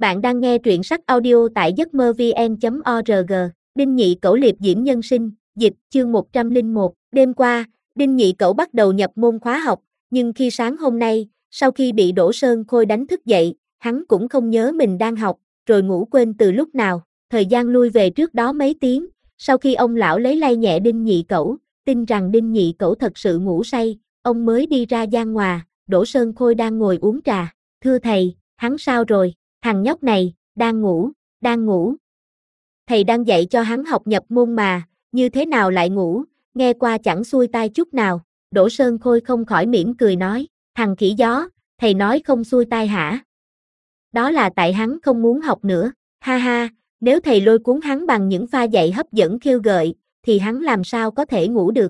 Bạn đang nghe truyện sách audio tại giấc mơ vn.org. Đinh Nhị Cẩu liệp diễm nhân sinh, dịch, chương 101. Đêm qua, Đinh Nhị Cẩu bắt đầu nhập môn khóa học, nhưng khi sáng hôm nay, sau khi bị Đỗ Sơn Khôi đánh thức dậy, hắn cũng không nhớ mình đang học, rồi ngủ quên từ lúc nào. Thời gian lui về trước đó mấy tiếng, sau khi ông lão lấy lay nhẹ Đinh Nhị Cẩu, tin rằng Đinh Nhị Cẩu thật sự ngủ say, ông mới đi ra gian ngoài. Đỗ Sơn Khôi đang ngồi uống trà. Thưa thầy, hắn sao rồi? Thằng nhóc này, đang ngủ. Thầy đang dạy cho hắn học nhập môn mà, như thế nào lại ngủ, nghe qua chẳng xuôi tai chút nào. Đỗ Sơn Khôi không khỏi mỉm cười nói, thằng khỉ gió, thầy nói không xuôi tai hả? Đó là tại hắn không muốn học nữa, ha ha, nếu thầy lôi cuốn hắn bằng những pha dạy hấp dẫn khiêu gợi, thì hắn làm sao có thể ngủ được,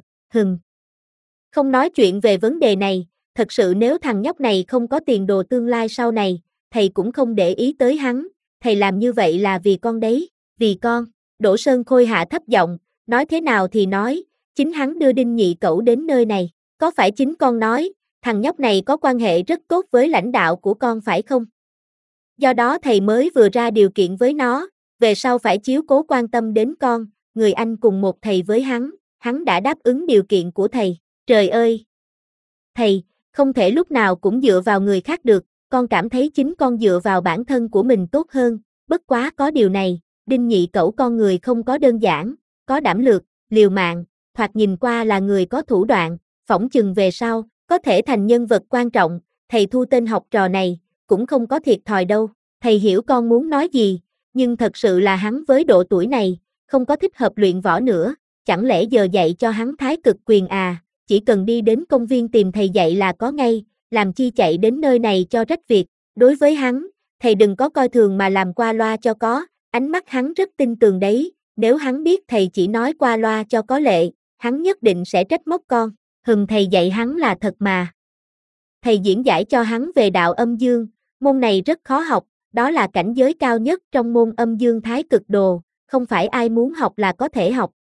Không nói chuyện về vấn đề này, thật sự nếu thằng nhóc này không có tiền đồ tương lai sau này, thầy cũng không để ý tới hắn, thầy làm như vậy là vì con đấy, vì con. Đỗ Sơn Khôi hạ thấp giọng, nói thế nào thì nói, chính hắn đưa Đinh Nhị Cẩu đến nơi này, có phải chính con nói, thằng nhóc này có quan hệ rất tốt với lãnh đạo của con phải không? Do đó thầy mới vừa ra điều kiện với nó, về sau phải chiếu cố quan tâm đến con, người anh cùng một thầy với hắn đã đáp ứng điều kiện của thầy. Trời ơi! Thầy, không thể lúc nào cũng dựa vào người khác được, con cảm thấy chính con dựa vào bản thân của mình tốt hơn, bất quá có điều này, Đinh Nhị Cẩu con người không có đơn giản, có đảm lược, liều mạng, thoạt nhìn qua là người có thủ đoạn, phỏng chừng về sau, có thể thành nhân vật quan trọng, thầy thu tên học trò này, cũng không có thiệt thòi đâu, thầy hiểu con muốn nói gì, nhưng thật sự là hắn với độ tuổi này, không có thích hợp luyện võ nữa, chẳng lẽ giờ dạy cho hắn thái cực quyền à? Chỉ cần đi đến công viên tìm thầy dạy là có ngay, làm chi chạy đến nơi này cho rách việc. Đối với hắn, thầy đừng có coi thường mà làm qua loa cho có, ánh mắt hắn rất tin tường đấy, nếu hắn biết thầy chỉ nói qua loa cho có lệ, hắn nhất định sẽ trách móc con, thầy dạy hắn là thật mà. Thầy diễn giải cho hắn về đạo âm dương, môn này rất khó học, đó là cảnh giới cao nhất trong môn âm dương thái cực đồ, không phải ai muốn học là có thể học,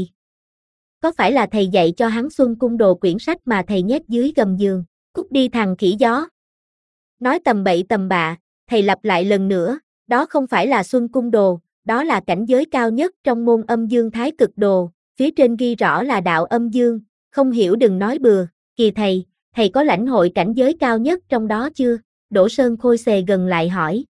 có phải là thầy dạy cho hắn Xuân Cung Đồ quyển sách mà thầy nhét dưới gầm giường, cút đi thằng khỉ gió. Nói tầm bậy tầm bạ, thầy lặp lại lần nữa, đó không phải là Xuân Cung Đồ, đó là cảnh giới cao nhất trong môn âm dương thái cực đồ, phía trên ghi rõ là đạo âm dương, không hiểu đừng nói bừa, kìa thầy có lãnh hội cảnh giới cao nhất trong đó chưa? Đỗ Sơn Khôi xề gần lại hỏi,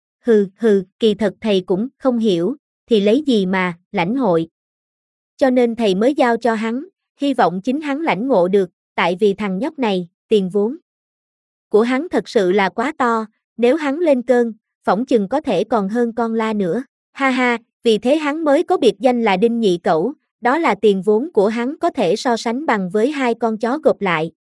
kỳ thật thầy cũng không hiểu, thì lấy gì mà lãnh hội? Cho nên thầy mới giao cho hắn, hy vọng chính hắn lãnh ngộ được, tại vì thằng nhóc này, tiền vốn của hắn thật sự là quá to, nếu hắn lên cơn, phỏng chừng có thể còn hơn con la nữa, ha ha, vì thế hắn mới có biệt danh là Đinh Nhị Cẩu, đó là tiền vốn của hắn có thể so sánh bằng với hai con chó gộp lại,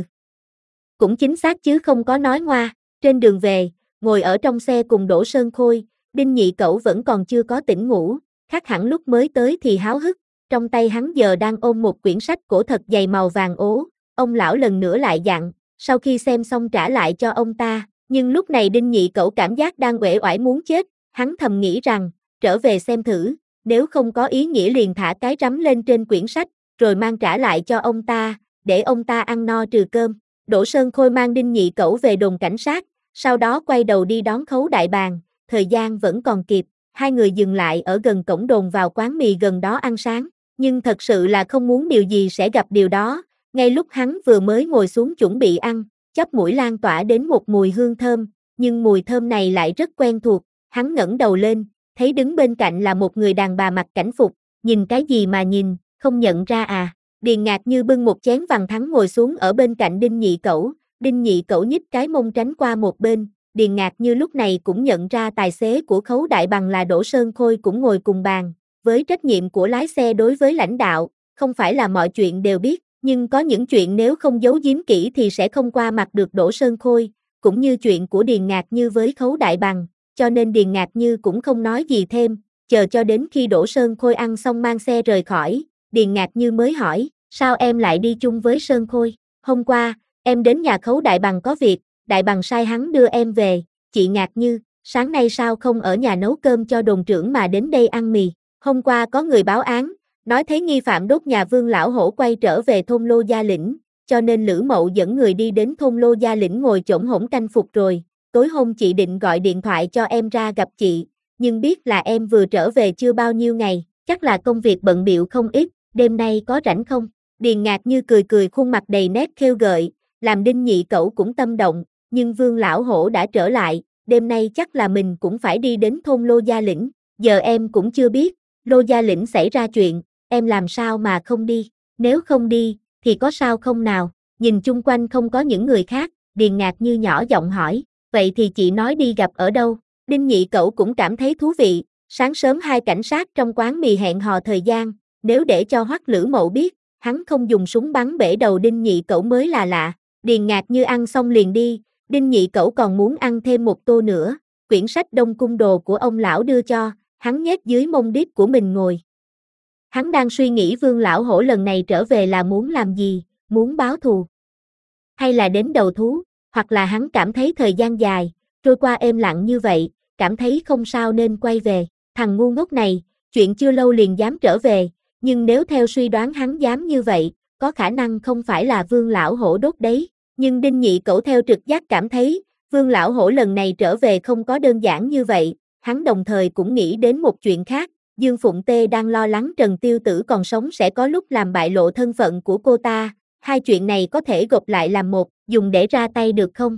cũng chính xác chứ không có nói ngoa. Trên đường về, ngồi ở trong xe cùng Đỗ Sơn Khôi, Đinh Nhị Cẩu vẫn còn chưa có tỉnh ngủ, khác hẳn lúc mới tới thì háo hức. Trong tay hắn giờ đang ôm một quyển sách cổ thật dày màu vàng ố, ông lão lần nữa lại dặn, sau khi xem xong trả lại cho ông ta, nhưng lúc này Đinh Nhị Cẩu cảm giác đang uể oải muốn chết, hắn thầm nghĩ rằng, trở về xem thử, nếu không có ý nghĩa liền thả cái rắm lên trên quyển sách, rồi mang trả lại cho ông ta, để ông ta ăn no trừ cơm. Đỗ Sơn Khôi mang Đinh Nhị Cẩu về đồn cảnh sát, sau đó quay đầu đi đón Khấu Đại Bàng, thời gian vẫn còn kịp, hai người dừng lại ở gần cổng đồn vào quán mì gần đó ăn sáng. Nhưng thật sự là không muốn điều gì sẽ gặp điều đó, ngay lúc hắn vừa mới ngồi xuống chuẩn bị ăn, chóp mũi lan tỏa đến một mùi hương thơm, nhưng mùi thơm này lại rất quen thuộc, hắn ngẩng đầu lên, thấy đứng bên cạnh là một người đàn bà mặc cảnh phục, nhìn cái gì mà nhìn, không nhận ra à? Điền Ngạc Như bưng một chén vàng thắng ngồi xuống ở bên cạnh Đinh Nhị Cẩu nhích cái mông tránh qua một bên, Điền Ngạc Như lúc này cũng nhận ra tài xế của Khấu Đại Bằng là Đỗ Sơn Khôi cũng ngồi cùng bàn. Với trách nhiệm của lái xe đối với lãnh đạo, không phải là mọi chuyện đều biết, nhưng có những chuyện nếu không giấu giếm kỹ thì sẽ không qua mặt được Đỗ Sơn Khôi, cũng như chuyện của Điền Ngạc Như với Khấu Đại Bằng, cho nên Điền Ngạc Như cũng không nói gì thêm, chờ cho đến khi Đỗ Sơn Khôi ăn xong mang xe rời khỏi, Điền Ngạc Như mới hỏi, sao em lại đi chung với Sơn Khôi? Hôm qua, em đến nhà Khấu Đại Bằng có việc, Đại Bằng sai hắn đưa em về, chị Ngạc Như, sáng nay sao không ở nhà nấu cơm cho đồn trưởng mà đến đây ăn mì? Hôm qua có người báo án, nói thấy nghi phạm đốt nhà Vương Lão Hổ quay trở về thôn Lô Gia Lĩnh, cho nên Lữ Mậu dẫn người đi đến thôn Lô Gia Lĩnh ngồi chổm hổm canh phục rồi, tối hôm chị định gọi điện thoại cho em ra gặp chị, nhưng biết là em vừa trở về chưa bao nhiêu ngày, chắc là công việc bận bịu không ít, đêm nay có rảnh không? Điền Ngạc Như cười cười khuôn mặt đầy nét khêu gợi, làm Đinh Nhị Cẩu cũng tâm động, nhưng Vương Lão Hổ đã trở lại, đêm nay chắc là mình cũng phải đi đến thôn Lô Gia Lĩnh, giờ em cũng chưa biết, Lô Gia Lĩnh xảy ra chuyện, em làm sao mà không đi, nếu không đi, thì có sao không nào, nhìn chung quanh không có những người khác, Điền Ngạc Như nhỏ giọng hỏi, vậy thì chị nói đi gặp ở đâu, Đinh Nhị Cẩu cũng cảm thấy thú vị, sáng sớm hai cảnh sát trong quán mì hẹn hò thời gian, nếu để cho Hoắc Lữ Mậu biết, hắn không dùng súng bắn bể đầu Đinh Nhị Cẩu mới là lạ, Điền Ngạc Như ăn xong liền đi, Đinh Nhị Cẩu còn muốn ăn thêm một tô nữa, quyển sách Đông Cung Đồ của ông lão đưa cho, hắn nhét dưới mông đít của mình ngồi. Hắn đang suy nghĩ Vương Lão Hổ lần này trở về là muốn làm gì, muốn báo thù, hay là đến đầu thú, hoặc là hắn cảm thấy thời gian dài, trôi qua êm lặng như vậy, cảm thấy không sao nên quay về, thằng ngu ngốc này, chuyện chưa lâu liền dám trở về, nhưng nếu theo suy đoán hắn dám như vậy, có khả năng không phải là Vương Lão Hổ đốt đấy, nhưng Đinh Nhị Cẩu theo trực giác cảm thấy, Vương Lão Hổ lần này trở về không có đơn giản như vậy, hắn đồng thời cũng nghĩ đến một chuyện khác, Dương Phụng Tê đang lo lắng Trần Tiêu Tử còn sống sẽ có lúc làm bại lộ thân phận của cô ta, hai chuyện này có thể gộp lại làm một, dùng để ra tay được không?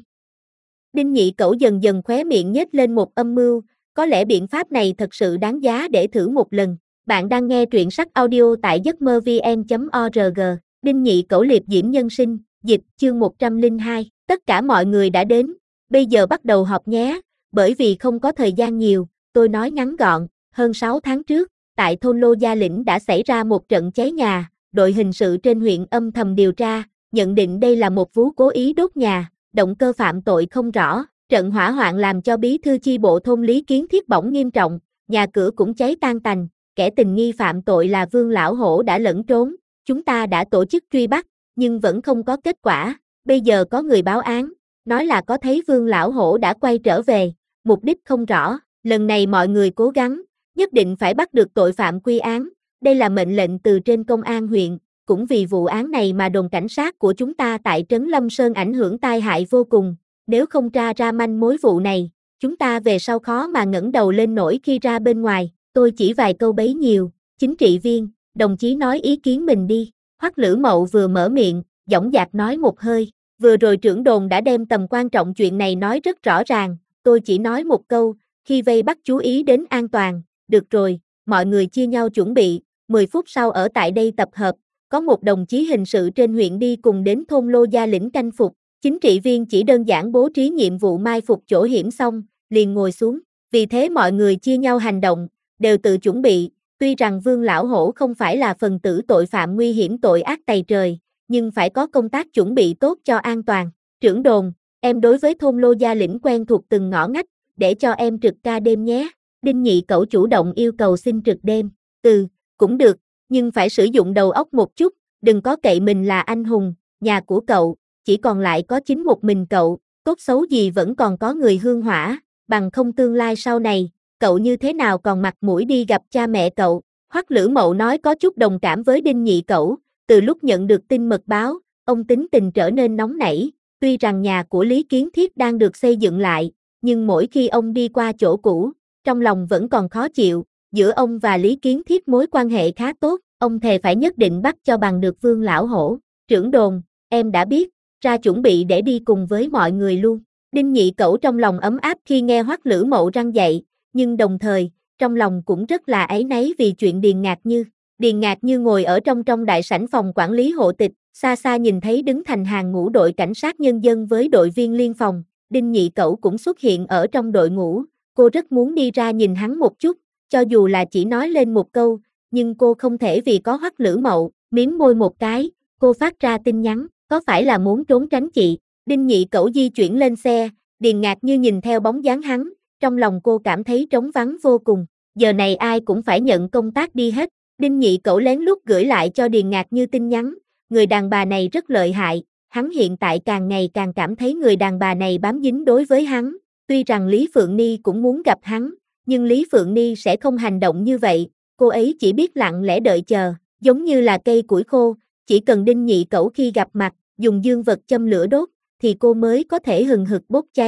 Đinh Nhị Cẩu dần dần khóe miệng nhếch lên một âm mưu, có lẽ biện pháp này thật sự đáng giá để thử một lần. Bạn đang nghe truyện sách audio tại giấcmơ-vn.org, Đinh Nhị Cẩu liệp diễm nhân sinh, dịch, chương 102, tất cả mọi người đã đến, bây giờ bắt đầu họp nhé, bởi vì không có thời gian nhiều, tôi nói ngắn gọn, hơn 6 tháng trước, tại thôn Lô Gia Lĩnh đã xảy ra một trận cháy nhà, đội hình sự trên huyện âm thầm điều tra, nhận định đây là một vụ cố ý đốt nhà, động cơ phạm tội không rõ, trận hỏa hoạn làm cho bí thư chi bộ thôn Lý Kiến Thiết bỏng nghiêm trọng, nhà cửa cũng cháy tan tành, kẻ tình nghi phạm tội là Vương Lão Hổ đã lẫn trốn, chúng ta đã tổ chức truy bắt, nhưng vẫn không có kết quả, bây giờ có người báo án, nói là có thấy Vương Lão Hổ đã quay trở về, mục đích không rõ, lần này mọi người cố gắng, nhất định phải bắt được tội phạm quy án, đây là mệnh lệnh từ trên công an huyện, cũng vì vụ án này mà đồn cảnh sát của chúng ta tại Trấn Lâm Sơn ảnh hưởng tai hại vô cùng, nếu không tra ra manh mối vụ này, chúng ta về sau khó mà ngẩng đầu lên nổi khi ra bên ngoài, tôi chỉ vài câu bấy nhiêu, chính trị viên, đồng chí nói ý kiến mình đi, Hoắc Lữ Mậu vừa mở miệng, dõng dạc nói một hơi, vừa rồi trưởng đồn đã đem tầm quan trọng chuyện này nói rất rõ ràng, tôi chỉ nói một câu, khi vây bắt chú ý đến an toàn, được rồi, mọi người chia nhau chuẩn bị, 10 phút sau ở tại đây tập hợp, có một đồng chí hình sự trên huyện đi cùng đến thôn Lô Gia Lĩnh canh phục, chính trị viên chỉ đơn giản bố trí nhiệm vụ mai phục chỗ hiểm xong, liền ngồi xuống, vì thế mọi người chia nhau hành động, đều tự chuẩn bị, tuy rằng Vương Lão Hổ không phải là phần tử tội phạm nguy hiểm tội ác tày trời, nhưng phải có công tác chuẩn bị tốt cho an toàn, trưởng đồn, em đối với thôn Lô Gia Lĩnh quen thuộc từng ngõ ngách, để cho em trực ca đêm nhé, Đinh Nhị Cẩu chủ động yêu cầu xin trực đêm, cũng được, nhưng phải sử dụng đầu óc một chút, đừng có cậy mình là anh hùng, nhà của cậu, chỉ còn lại có chính một mình cậu, tốt xấu gì vẫn còn có người hương hỏa, bằng không tương lai sau này, cậu như thế nào còn mặt mũi đi gặp cha mẹ cậu, Hoắc Lữ Mậu nói có chút đồng cảm với Đinh Nhị Cẩu, từ lúc nhận được tin mật báo, ông tính tình trở nên nóng nảy, tuy rằng nhà của Lý Kiến Thiết đang được xây dựng lại, nhưng mỗi khi ông đi qua chỗ cũ, trong lòng vẫn còn khó chịu, giữa ông và Lý Kiến Thiết mối quan hệ khá tốt, ông thề phải nhất định bắt cho bằng được Vương Lão Hổ, trưởng đồn, em đã biết, ra chuẩn bị để đi cùng với mọi người luôn, Đinh Nhị Cẩu trong lòng ấm áp khi nghe Hoắc Lữ Mậu răn dạy, nhưng đồng thời, trong lòng cũng rất là áy náy vì chuyện Điền Ngạc Như ngồi ở trong đại sảnh phòng quản lý hộ tịch, xa xa nhìn thấy đứng thành hàng ngũ đội cảnh sát nhân dân với đội viên liên phòng, Đinh Nhị Cẩu cũng xuất hiện ở trong đội ngũ, cô rất muốn đi ra nhìn hắn một chút, cho dù là chỉ nói lên một câu, nhưng cô không thể vì có Hoắc Lữ Mậu, mím môi một cái, cô phát ra tin nhắn, có phải là muốn trốn tránh chị, Đinh Nhị Cẩu di chuyển lên xe, Điền Ngạc Như nhìn theo bóng dáng hắn, trong lòng cô cảm thấy trống vắng vô cùng, giờ này ai cũng phải nhận công tác đi hết, Đinh Nhị Cẩu lén lút gửi lại cho Điền Ngạc Như tin nhắn, người đàn bà này rất lợi hại, hắn hiện tại càng ngày càng cảm thấy người đàn bà này bám dính đối với hắn, tuy rằng Lý Phượng Ni cũng muốn gặp hắn, nhưng Lý Phượng Ni sẽ không hành động như vậy, cô ấy chỉ biết lặng lẽ đợi chờ, giống như là cây củi khô, chỉ cần Đinh Nhị Cẩu khi gặp mặt, dùng dương vật châm lửa đốt, thì cô mới có thể hừng hực bốc cháy,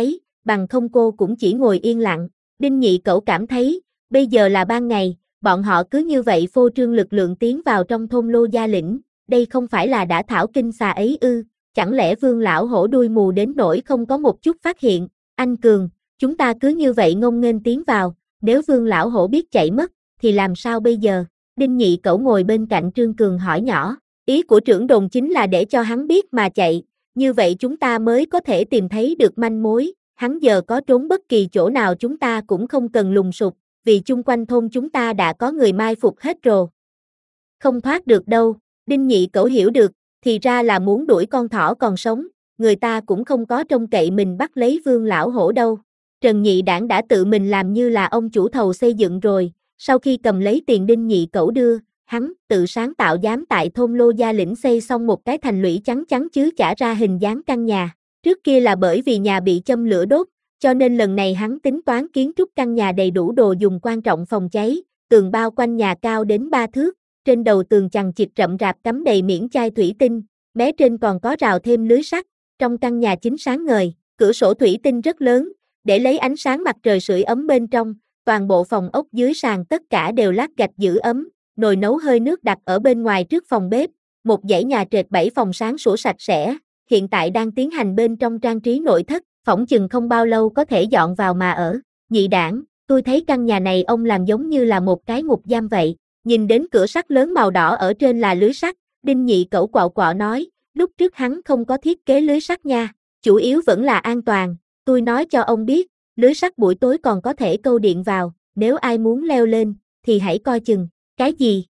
bằng không cô cũng chỉ ngồi yên lặng. Đinh Nhị Cẩu cảm thấy, bây giờ là ban ngày, bọn họ cứ như vậy phô trương lực lượng tiến vào trong thôn Lô Gia Lĩnh, đây không phải là đã thảo kinh xà ấy ư, chẳng lẽ Vương lão hổ đuôi mù đến nỗi không có một chút phát hiện, anh Cường, chúng ta cứ như vậy ngông nghênh tiến vào, nếu Vương lão hổ biết chạy mất, thì làm sao bây giờ? Đinh Nhị Cẩu ngồi bên cạnh Trương Cường hỏi nhỏ, ý của trưởng đồn chính là để cho hắn biết mà chạy, như vậy chúng ta mới có thể tìm thấy được manh mối, hắn giờ có trốn bất kỳ chỗ nào chúng ta cũng không cần lùng sục, vì chung quanh thôn chúng ta đã có người mai phục hết rồi. Không thoát được đâu, Đinh Nhị Cẩu hiểu được, thì ra là muốn đuổi con thỏ còn sống, người ta cũng không có trông cậy mình bắt lấy Vương lão hổ đâu. Trần Nhị Đảng đã tự mình làm như là ông chủ thầu xây dựng rồi, sau khi cầm lấy tiền Đinh Nhị Cẩu đưa, hắn tự sáng tạo dám tại thôn Lô Gia Lĩnh xây xong một cái thành lũy chắn chắn chứ chả ra hình dáng căn nhà. Trước kia là bởi vì nhà bị châm lửa đốt, cho nên lần này hắn tính toán kiến trúc căn nhà đầy đủ đồ dùng quan trọng phòng cháy, tường bao quanh nhà cao đến 3 thước, trên đầu tường chằng chịt rậm rạp cắm đầy miễn chai thủy tinh, mé trên còn có rào thêm lưới sắt, trong căn nhà chính sáng ngời, cửa sổ thủy tinh rất lớn, để lấy ánh sáng mặt trời sưởi ấm bên trong, toàn bộ phòng ốc dưới sàn tất cả đều lát gạch giữ ấm, nồi nấu hơi nước đặt ở bên ngoài trước phòng bếp, một dãy nhà trệt 7 phòng sáng sủa sạch sẽ, hiện tại đang tiến hành bên trong trang trí nội thất, phỏng chừng không bao lâu có thể dọn vào mà ở. Nhị Đảng, tôi thấy căn nhà này ông làm giống như là một cái ngục giam vậy, nhìn đến cửa sắt lớn màu đỏ ở trên là lưới sắt, Đinh Nhị Cẩu quạo quọ nói, lúc trước hắn không có thiết kế lưới sắt nha, chủ yếu vẫn là an toàn, tôi nói cho ông biết, lưới sắt buổi tối còn có thể câu điện vào, nếu ai muốn leo lên, thì hãy coi chừng. Cái gì?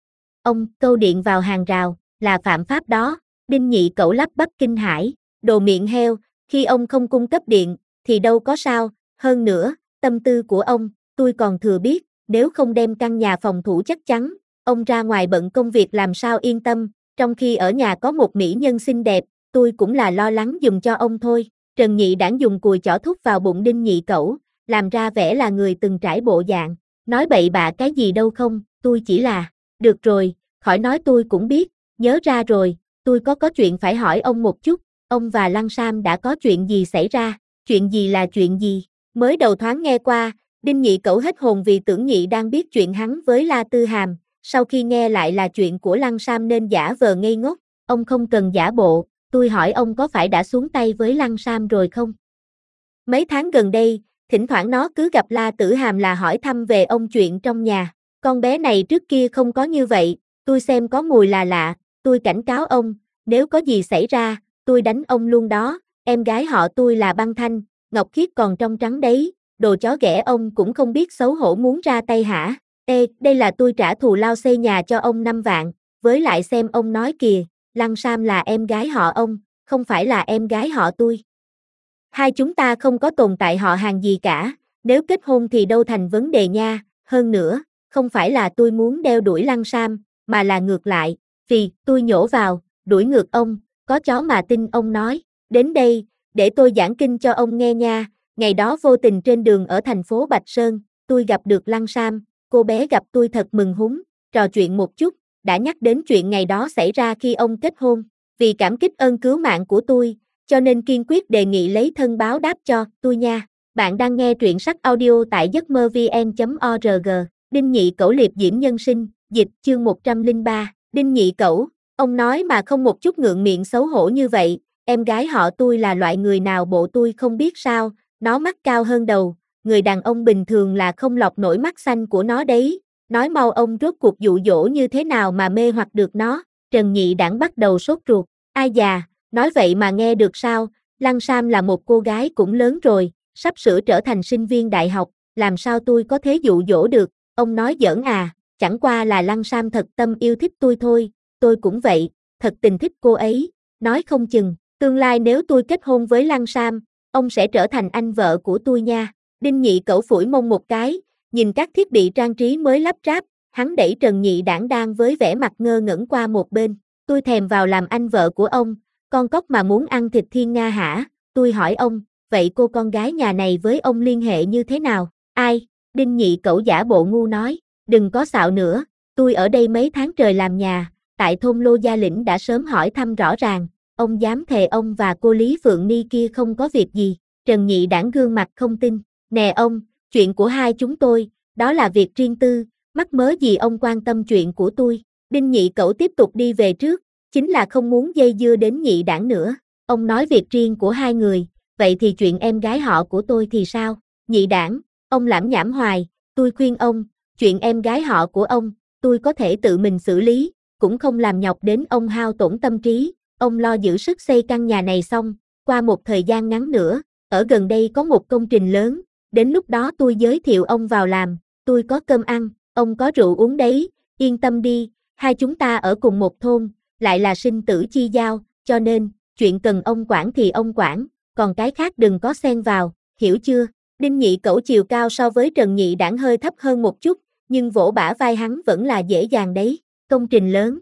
Ông câu điện vào hàng rào, là phạm pháp đó, Đinh Nhị Cẩu lắp bắp kinh hãi, đồ miệng heo, khi ông không cung cấp điện, thì đâu có sao, hơn nữa, tâm tư của ông, tôi còn thừa biết, nếu không đem căn nhà phòng thủ chắc chắn, ông ra ngoài bận công việc làm sao yên tâm, trong khi ở nhà có một mỹ nhân xinh đẹp, tôi cũng là lo lắng dùng cho ông thôi. Trần Nhị Đảng dùng cùi chỏ thúc vào bụng Đinh Nhị Cẩu, làm ra vẻ là người từng trải bộ dạng, nói bậy bạ cái gì đâu không, tôi chỉ là, được rồi, khỏi nói tôi cũng biết, nhớ ra rồi, tôi có chuyện phải hỏi ông một chút, ông và Lăng Sam đã có chuyện gì xảy ra, chuyện gì là chuyện gì, mới đầu thoáng nghe qua, Đinh Nhị Cẩu hết hồn vì tưởng Nhị đang biết chuyện hắn với La Tư Hàm, sau khi nghe lại là chuyện của Lăng Sam nên giả vờ ngây ngốc, ông không cần giả bộ, tôi hỏi ông có phải đã xuống tay với Lăng Sam rồi không? Mấy tháng gần đây, thỉnh thoảng nó cứ gặp La Tử Hàm là hỏi thăm về ông chuyện trong nhà, con bé này trước kia không có như vậy, tôi xem có mùi là lạ, tôi cảnh cáo ông, nếu có gì xảy ra, tôi đánh ông luôn đó, em gái họ tôi là Băng Thanh, Ngọc Khiết còn trong trắng đấy, đồ chó ghẻ ông cũng không biết xấu hổ muốn ra tay hả? Ê, đây là tôi trả thù lao xây nhà cho ông 5 vạn, với lại xem ông nói kìa, Lăng Sam là em gái họ ông, không phải là em gái họ tôi. Hai chúng ta không có tồn tại họ hàng gì cả, nếu kết hôn thì đâu thành vấn đề nha, hơn nữa, không phải là tôi muốn đeo đuổi Lăng Sam, mà là ngược lại, vì tôi nhổ vào, đuổi ngược ông, có chó mà tin ông nói, đến đây, để tôi giảng kinh cho ông nghe nha, ngày đó vô tình trên đường ở thành phố Bạch Sơn, tôi gặp được Lăng Sam, cô bé gặp tôi thật mừng húm, trò chuyện một chút, đã nhắc đến chuyện ngày đó xảy ra khi ông kết hôn, vì cảm kích ơn cứu mạng của tôi, cho nên kiên quyết đề nghị lấy thân báo đáp cho tôi nha. Bạn đang nghe truyện sách audio tại giấc mơ vn.org, Đinh Nhị Cẩu liệp diễm nhân sinh, dịch chương 103, Đinh Nhị Cẩu, ông nói mà không một chút ngượng miệng xấu hổ như vậy, em gái họ tôi là loại người nào bộ tôi không biết sao, nó mắt cao hơn đầu, người đàn ông bình thường là không lọc nổi mắt xanh của nó đấy, nói mau ông rốt cuộc dụ dỗ như thế nào mà mê hoặc được nó, Trần Nhị Đảng bắt đầu sốt ruột, ai già, nói vậy mà nghe được sao, Lăng Sam là một cô gái cũng lớn rồi, sắp sửa trở thành sinh viên đại học, làm sao tôi có thể dụ dỗ được, ông nói giỡn à, chẳng qua là Lăng Sam thật tâm yêu thích tôi thôi, tôi cũng vậy, thật tình thích cô ấy, nói không chừng, tương lai nếu tôi kết hôn với Lăng Sam, ông sẽ trở thành anh vợ của tôi nha. Đinh Nhị Cẩu phủi mông một cái, nhìn các thiết bị trang trí mới lắp ráp, hắn đẩy Trần Nhị Đảng đang với vẻ mặt ngơ ngẩn qua một bên, tôi thèm vào làm anh vợ của ông, con cóc mà muốn ăn thịt thiên nga hả, tôi hỏi ông, vậy cô con gái nhà này với ông liên hệ như thế nào, ai, Đinh Nhị Cẩu giả bộ ngu nói, đừng có xạo nữa, tôi ở đây mấy tháng trời làm nhà, tại thôn Lô Gia Lĩnh đã sớm hỏi thăm rõ ràng, ông dám thề ông và cô Lý Phượng Ni kia không có việc gì, Trần Nhị Đản gương mặt không tin, nè ông, chuyện của hai chúng tôi, đó là việc riêng tư, mắc mớ gì ông quan tâm chuyện của tôi. Đinh Nhị Cẩu tiếp tục đi về trước, chính là không muốn dây dưa đến Nhị Đản nữa. Ông nói việc riêng của hai người, vậy thì chuyện em gái họ của tôi thì sao? Nhị Đản, ông lảm nhảm hoài, tôi khuyên ông, chuyện em gái họ của ông, tôi có thể tự mình xử lý, cũng không làm nhọc đến ông hao tổn tâm trí, ông lo giữ sức xây căn nhà này xong, qua một thời gian ngắn nữa, ở gần đây có một công trình lớn, đến lúc đó tôi giới thiệu ông vào làm, tôi có cơm ăn, ông có rượu uống đấy, yên tâm đi, hai chúng ta ở cùng một thôn, lại là sinh tử chi giao, cho nên, chuyện cần ông quản thì ông quản, còn cái khác đừng có xen vào, hiểu chưa? Đinh Nhị Cẩu chiều cao so với Trần Nhị Đản hơi thấp hơn một chút, nhưng vỗ bả vai hắn vẫn là dễ dàng đấy, công trình lớn.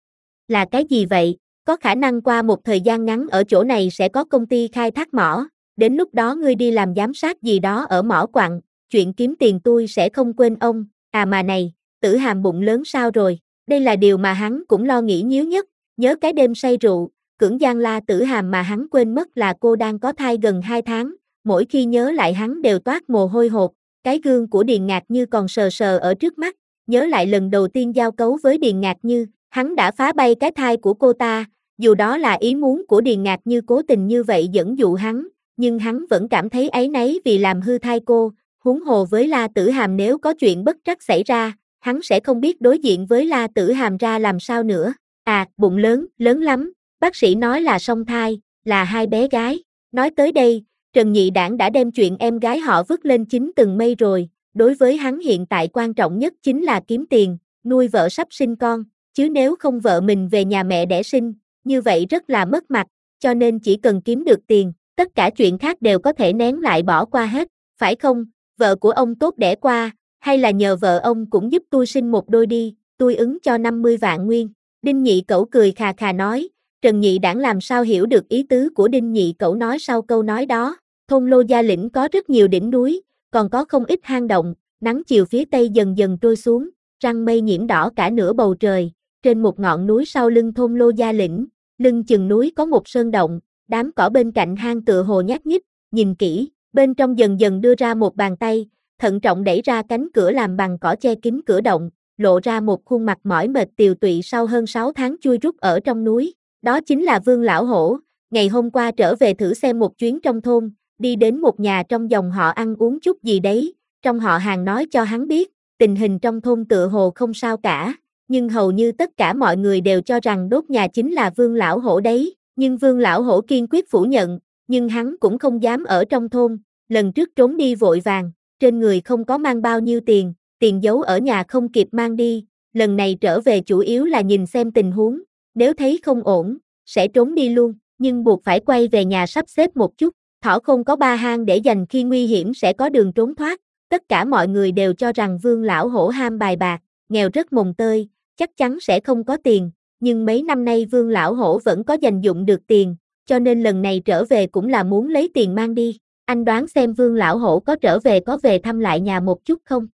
Là cái gì vậy? Có khả năng qua một thời gian ngắn ở chỗ này sẽ có công ty khai thác mỏ, đến lúc đó ngươi đi làm giám sát gì đó ở mỏ quặng, chuyện kiếm tiền tôi sẽ không quên ông, à mà này, Tử Hàm bụng lớn sao rồi, đây là điều mà hắn cũng lo nghĩ nhiều nhất, nhớ cái đêm say rượu, cưỡng gian la Tử Hàm mà hắn quên mất là cô đang có thai gần 2 tháng, mỗi khi nhớ lại hắn đều toát mồ hôi hột, cái gương của Điền Ngạc Như còn sờ sờ ở trước mắt, nhớ lại lần đầu tiên giao cấu với Điền Ngạc Như, hắn đã phá bay cái thai của cô ta, dù đó là ý muốn của Điền Ngạc Như cố tình như vậy dẫn dụ hắn, nhưng hắn vẫn cảm thấy áy náy vì làm hư thai cô, huống hồ với La Tử Hàm nếu có chuyện bất trắc xảy ra, hắn sẽ không biết đối diện với La Tử Hàm ra làm sao nữa. À, bụng lớn, lớn lắm, bác sĩ nói là song thai, là hai bé gái. Nói tới đây, Trần Nhị Đản đã đem chuyện em gái họ vứt lên chín tầng mây rồi, đối với hắn hiện tại quan trọng nhất chính là kiếm tiền, nuôi vợ sắp sinh con, chứ nếu không vợ mình về nhà mẹ đẻ sinh, như vậy rất là mất mặt, cho nên chỉ cần kiếm được tiền, tất cả chuyện khác đều có thể nén lại bỏ qua hết, phải không? Vợ của ông tốt đẻ qua, hay là nhờ vợ ông cũng giúp tôi sinh một đôi đi, tôi ứng cho 50 vạn nguyên. Đinh Nhị Cẩu cười khà khà nói, Trần Nhị Đản làm sao hiểu được ý tứ của Đinh Nhị Cẩu nói sau câu nói đó. Thôn Lô Gia Lĩnh có rất nhiều đỉnh núi, còn có không ít hang động, nắng chiều phía tây dần dần trôi xuống, răng mây nhiễm đỏ cả nửa bầu trời, trên một ngọn núi sau lưng thôn Lô Gia Lĩnh, lưng chừng núi có một sơn động, đám cỏ bên cạnh hang tựa hồ nhát nhít, nhìn kỹ, bên trong dần dần đưa ra một bàn tay, thận trọng đẩy ra cánh cửa làm bằng cỏ che kín cửa động, lộ ra một khuôn mặt mỏi mệt tiều tụy sau hơn 6 tháng chui rút ở trong núi, đó chính là Vương Lão Hổ, ngày hôm qua trở về thử xem một chuyến trong thôn, đi đến một nhà trong dòng họ ăn uống chút gì đấy, trong họ hàng nói cho hắn biết, tình hình trong thôn tựa hồ không sao cả, nhưng hầu như tất cả mọi người đều cho rằng đốt nhà chính là Vương Lão Hổ đấy, nhưng Vương Lão Hổ kiên quyết phủ nhận, nhưng hắn cũng không dám ở trong thôn, lần trước trốn đi vội vàng, trên người không có mang bao nhiêu tiền, tiền giấu ở nhà không kịp mang đi, lần này trở về chủ yếu là nhìn xem tình huống, nếu thấy không ổn, sẽ trốn đi luôn, nhưng buộc phải quay về nhà sắp xếp một chút. Thỏ Khôn có 3 hang để dành khi nguy hiểm sẽ có đường trốn thoát, tất cả mọi người đều cho rằng Vương Lão Hổ ham bài bạc, nghèo rất mồng tơi, chắc chắn sẽ không có tiền, nhưng mấy năm nay Vương Lão Hổ vẫn có dành dụm được tiền, cho nên lần này trở về cũng là muốn lấy tiền mang đi. Anh đoán xem Vương Lão Hổ có trở về có về thăm lại nhà một chút không?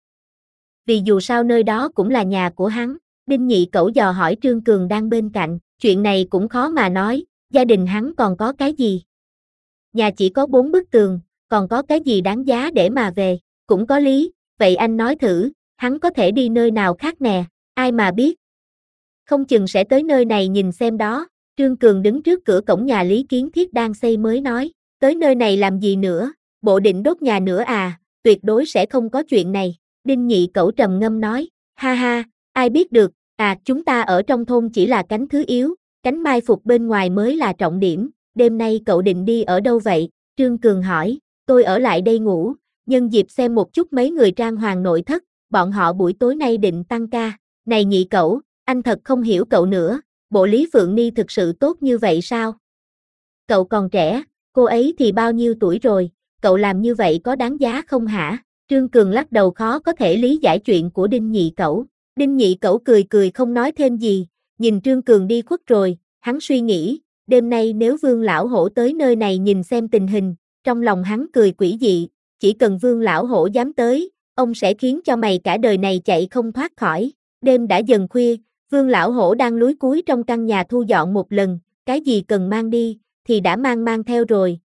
Vì dù sao nơi đó cũng là nhà của hắn, Đinh Nhị Cẩu dò hỏi Trương Cường đang bên cạnh, chuyện này cũng khó mà nói, gia đình hắn còn có cái gì? Nhà chỉ có 4 bức tường, còn có cái gì đáng giá để mà về, cũng có lý, vậy anh nói thử, hắn có thể đi nơi nào khác nè, ai mà biết. Không chừng sẽ tới nơi này nhìn xem đó, Trương Cường đứng trước cửa cổng nhà Lý Kiến Thiết đang xây mới nói, tới nơi này làm gì nữa, bộ định đốt nhà nữa à, tuyệt đối sẽ không có chuyện này, Đinh Nhị Cẩu trầm ngâm nói, ha ha, ai biết được, à chúng ta ở trong thôn chỉ là cánh thứ yếu, cánh mai phục bên ngoài mới là trọng điểm. Đêm nay cậu định đi ở đâu vậy? Trương Cường hỏi, tôi ở lại đây ngủ, nhân dịp xem một chút mấy người trang hoàng nội thất, bọn họ buổi tối nay định tăng ca. Này Nhị Cẩu, anh thật không hiểu cậu nữa, bộ Lý Phượng Ni thực sự tốt như vậy sao? Cậu còn trẻ, cô ấy thì bao nhiêu tuổi rồi, cậu làm như vậy có đáng giá không hả? Trương Cường lắc đầu khó có thể lý giải chuyện của Đinh Nhị Cẩu. Đinh Nhị Cẩu cười cười không nói thêm gì, nhìn Trương Cường đi khuất rồi, hắn suy nghĩ. Đêm nay nếu Vương Lão Hổ tới nơi này nhìn xem tình hình, trong lòng hắn cười quỷ dị, chỉ cần Vương Lão Hổ dám tới, ông sẽ khiến cho mày cả đời này chạy không thoát khỏi. Đêm đã dần khuya, Vương Lão Hổ đang lúi cúi trong căn nhà thu dọn một lần, cái gì cần mang đi, thì đã mang theo rồi,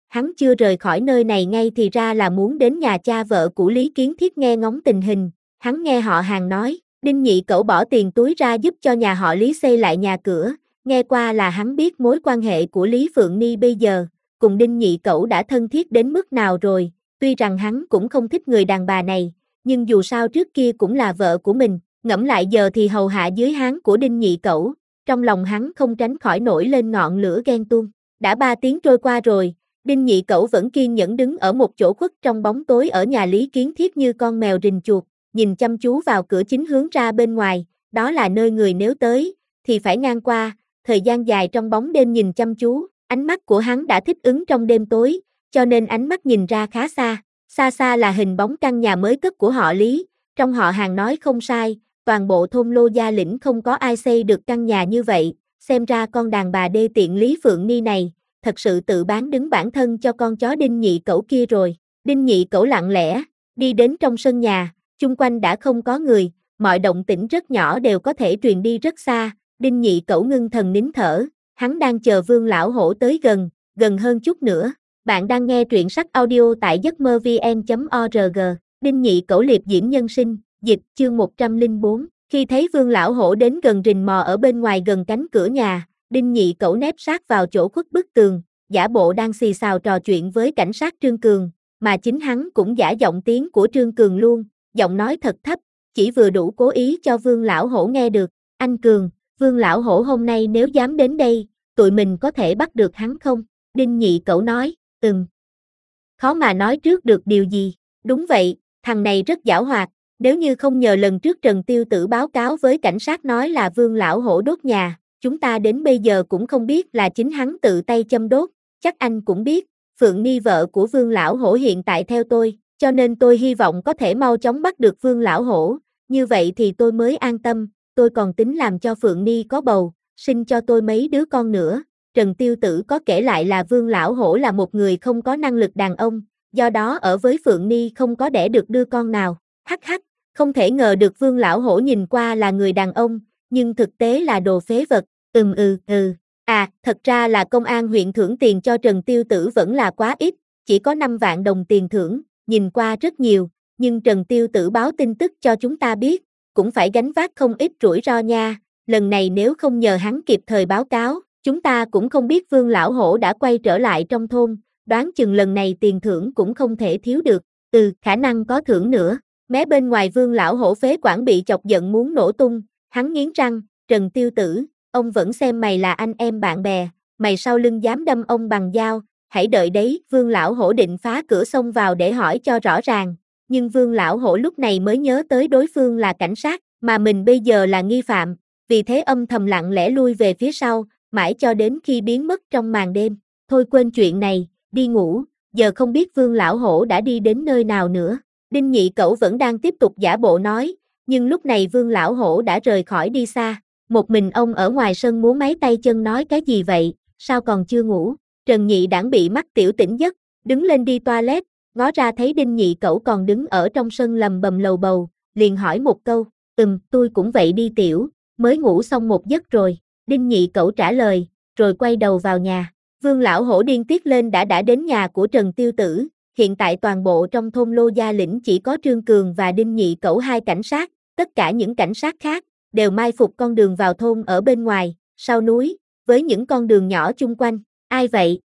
hắn chưa rời khỏi nơi này ngay thì ra là muốn đến nhà cha vợ của Lý Kiến Thiết nghe ngóng tình hình, hắn nghe họ Hàng nói, Đinh Nhị Cẩu bỏ tiền túi ra giúp cho nhà họ Lý xây lại nhà cửa, nghe qua là hắn biết mối quan hệ của Lý Phượng Ni bây giờ, cùng Đinh Nhị Cẩu đã thân thiết đến mức nào rồi, tuy rằng hắn cũng không thích người đàn bà này, nhưng dù sao trước kia cũng là vợ của mình, ngẫm lại giờ thì hầu hạ dưới háng của Đinh Nhị Cẩu, trong lòng hắn không tránh khỏi nổi lên ngọn lửa ghen tuông. Đã 3 tiếng trôi qua rồi, Đinh Nhị Cẩu vẫn kiên nhẫn đứng ở một chỗ khuất trong bóng tối ở nhà Lý Kiến Thiết như con mèo rình chuột, nhìn chăm chú vào cửa chính hướng ra bên ngoài, đó là nơi người nếu tới, thì phải ngang qua, thời gian dài trong bóng đêm nhìn chăm chú, ánh mắt của hắn đã thích ứng trong đêm tối, cho nên ánh mắt nhìn ra khá xa, xa xa là hình bóng căn nhà mới cất của họ Lý, trong họ Hàng nói không sai, toàn bộ thôn Lô Gia Lĩnh không có ai xây được căn nhà như vậy, xem ra con đàn bà đê tiện Lý Phượng Ni này, thật sự tự bán đứng bản thân cho con chó Đinh Nhị Cẩu kia rồi. Đinh Nhị Cẩu lặng lẽ, đi đến trong sân nhà, chung quanh đã không có người, mọi động tĩnh rất nhỏ đều có thể truyền đi rất xa, Đinh Nhị Cẩu ngưng thần nín thở, hắn đang chờ Vương Lão Hổ tới gần hơn chút nữa. Bạn đang nghe truyện sách audio tại giấc mơ vn.org, Đinh Nhị Cẩu liệp diễm nhân sinh, dịch chương 104, khi thấy Vương Lão Hổ đến gần rình mò ở bên ngoài gần cánh cửa nhà, Đinh Nhị Cẩu nép sát vào chỗ khuất bức tường, giả bộ đang xì xào trò chuyện với cảnh sát Trương Cường, mà chính hắn cũng giả giọng tiếng của Trương Cường luôn, giọng nói thật thấp, chỉ vừa đủ cố ý cho Vương Lão Hổ nghe được. Anh Cường, Vương Lão Hổ hôm nay nếu dám đến đây, tụi mình có thể bắt được hắn không? Đinh Nhị Cẩu nói, khó mà nói trước được điều gì. Đúng vậy, thằng này rất giảo hoạt, nếu như không nhờ lần trước Trần Tiêu Tử báo cáo với cảnh sát nói là Vương Lão Hổ đốt nhà, chúng ta đến bây giờ cũng không biết là chính hắn tự tay châm đốt, chắc anh cũng biết, Phượng Ni vợ của Vương Lão Hổ hiện tại theo tôi, cho nên tôi hy vọng có thể mau chóng bắt được Vương Lão Hổ, như vậy thì tôi mới an tâm, tôi còn tính làm cho Phượng Ni có bầu, sinh cho tôi mấy đứa con nữa. Trần Tiêu Tử có kể lại là Vương Lão Hổ là một người không có năng lực đàn ông, do đó ở với Phượng Ni không có đẻ được đứa con nào. Hắc hắc, không thể ngờ được Vương Lão Hổ nhìn qua là người đàn ông, nhưng thực tế là đồ phế vật. Thật ra là công an huyện thưởng tiền cho Trần Tiêu Tử vẫn là quá ít, chỉ có 5 vạn đồng tiền thưởng, nhìn qua rất nhiều, nhưng Trần Tiêu Tử báo tin tức cho chúng ta biết, cũng phải gánh vác không ít rủi ro nha, lần này nếu không nhờ hắn kịp thời báo cáo, chúng ta cũng không biết Vương Lão Hổ đã quay trở lại trong thôn, đoán chừng lần này tiền thưởng cũng không thể thiếu được, khả năng có thưởng nữa. Mé bên ngoài Vương Lão Hổ phế quản bị chọc giận muốn nổ tung, hắn nghiến răng, Trần Tiêu Tử, ông vẫn xem mày là anh em bạn bè, mày sau lưng dám đâm ông bằng dao, hãy đợi đấy. Vương Lão Hổ định phá cửa xông vào để hỏi cho rõ ràng, nhưng Vương Lão Hổ lúc này mới nhớ tới đối phương là cảnh sát, mà mình bây giờ là nghi phạm, vì thế âm thầm lặng lẽ lui về phía sau, mãi cho đến khi biến mất trong màn đêm. Thôi quên chuyện này, đi ngủ, giờ không biết Vương Lão Hổ đã đi đến nơi nào nữa. Đinh Nhị Cẩu vẫn đang tiếp tục giả bộ nói, nhưng lúc này Vương Lão Hổ đã rời khỏi đi xa. Một mình ông ở ngoài sân múa máy tay chân nói cái gì vậy, sao còn chưa ngủ? Trần Nhị Đản bị mắc tiểu tỉnh giấc, đứng lên đi toilet, ngó ra thấy Đinh Nhị Cẩu còn đứng ở trong sân lầm bầm lầu bầu, liền hỏi một câu, tôi cũng vậy đi tiểu, mới ngủ xong một giấc rồi. Đinh Nhị Cẩu trả lời, rồi quay đầu vào nhà. Vương Lão Hổ điên tiết lên đã đến nhà của Trần Tiêu Tử, hiện tại toàn bộ trong thôn Lô Gia Lĩnh chỉ có Trương Cường và Đinh Nhị Cẩu 2 cảnh sát, tất cả những cảnh sát khác đều mai phục con đường vào thôn ở bên ngoài, sau núi, với những con đường nhỏ chung quanh. Ai vậy?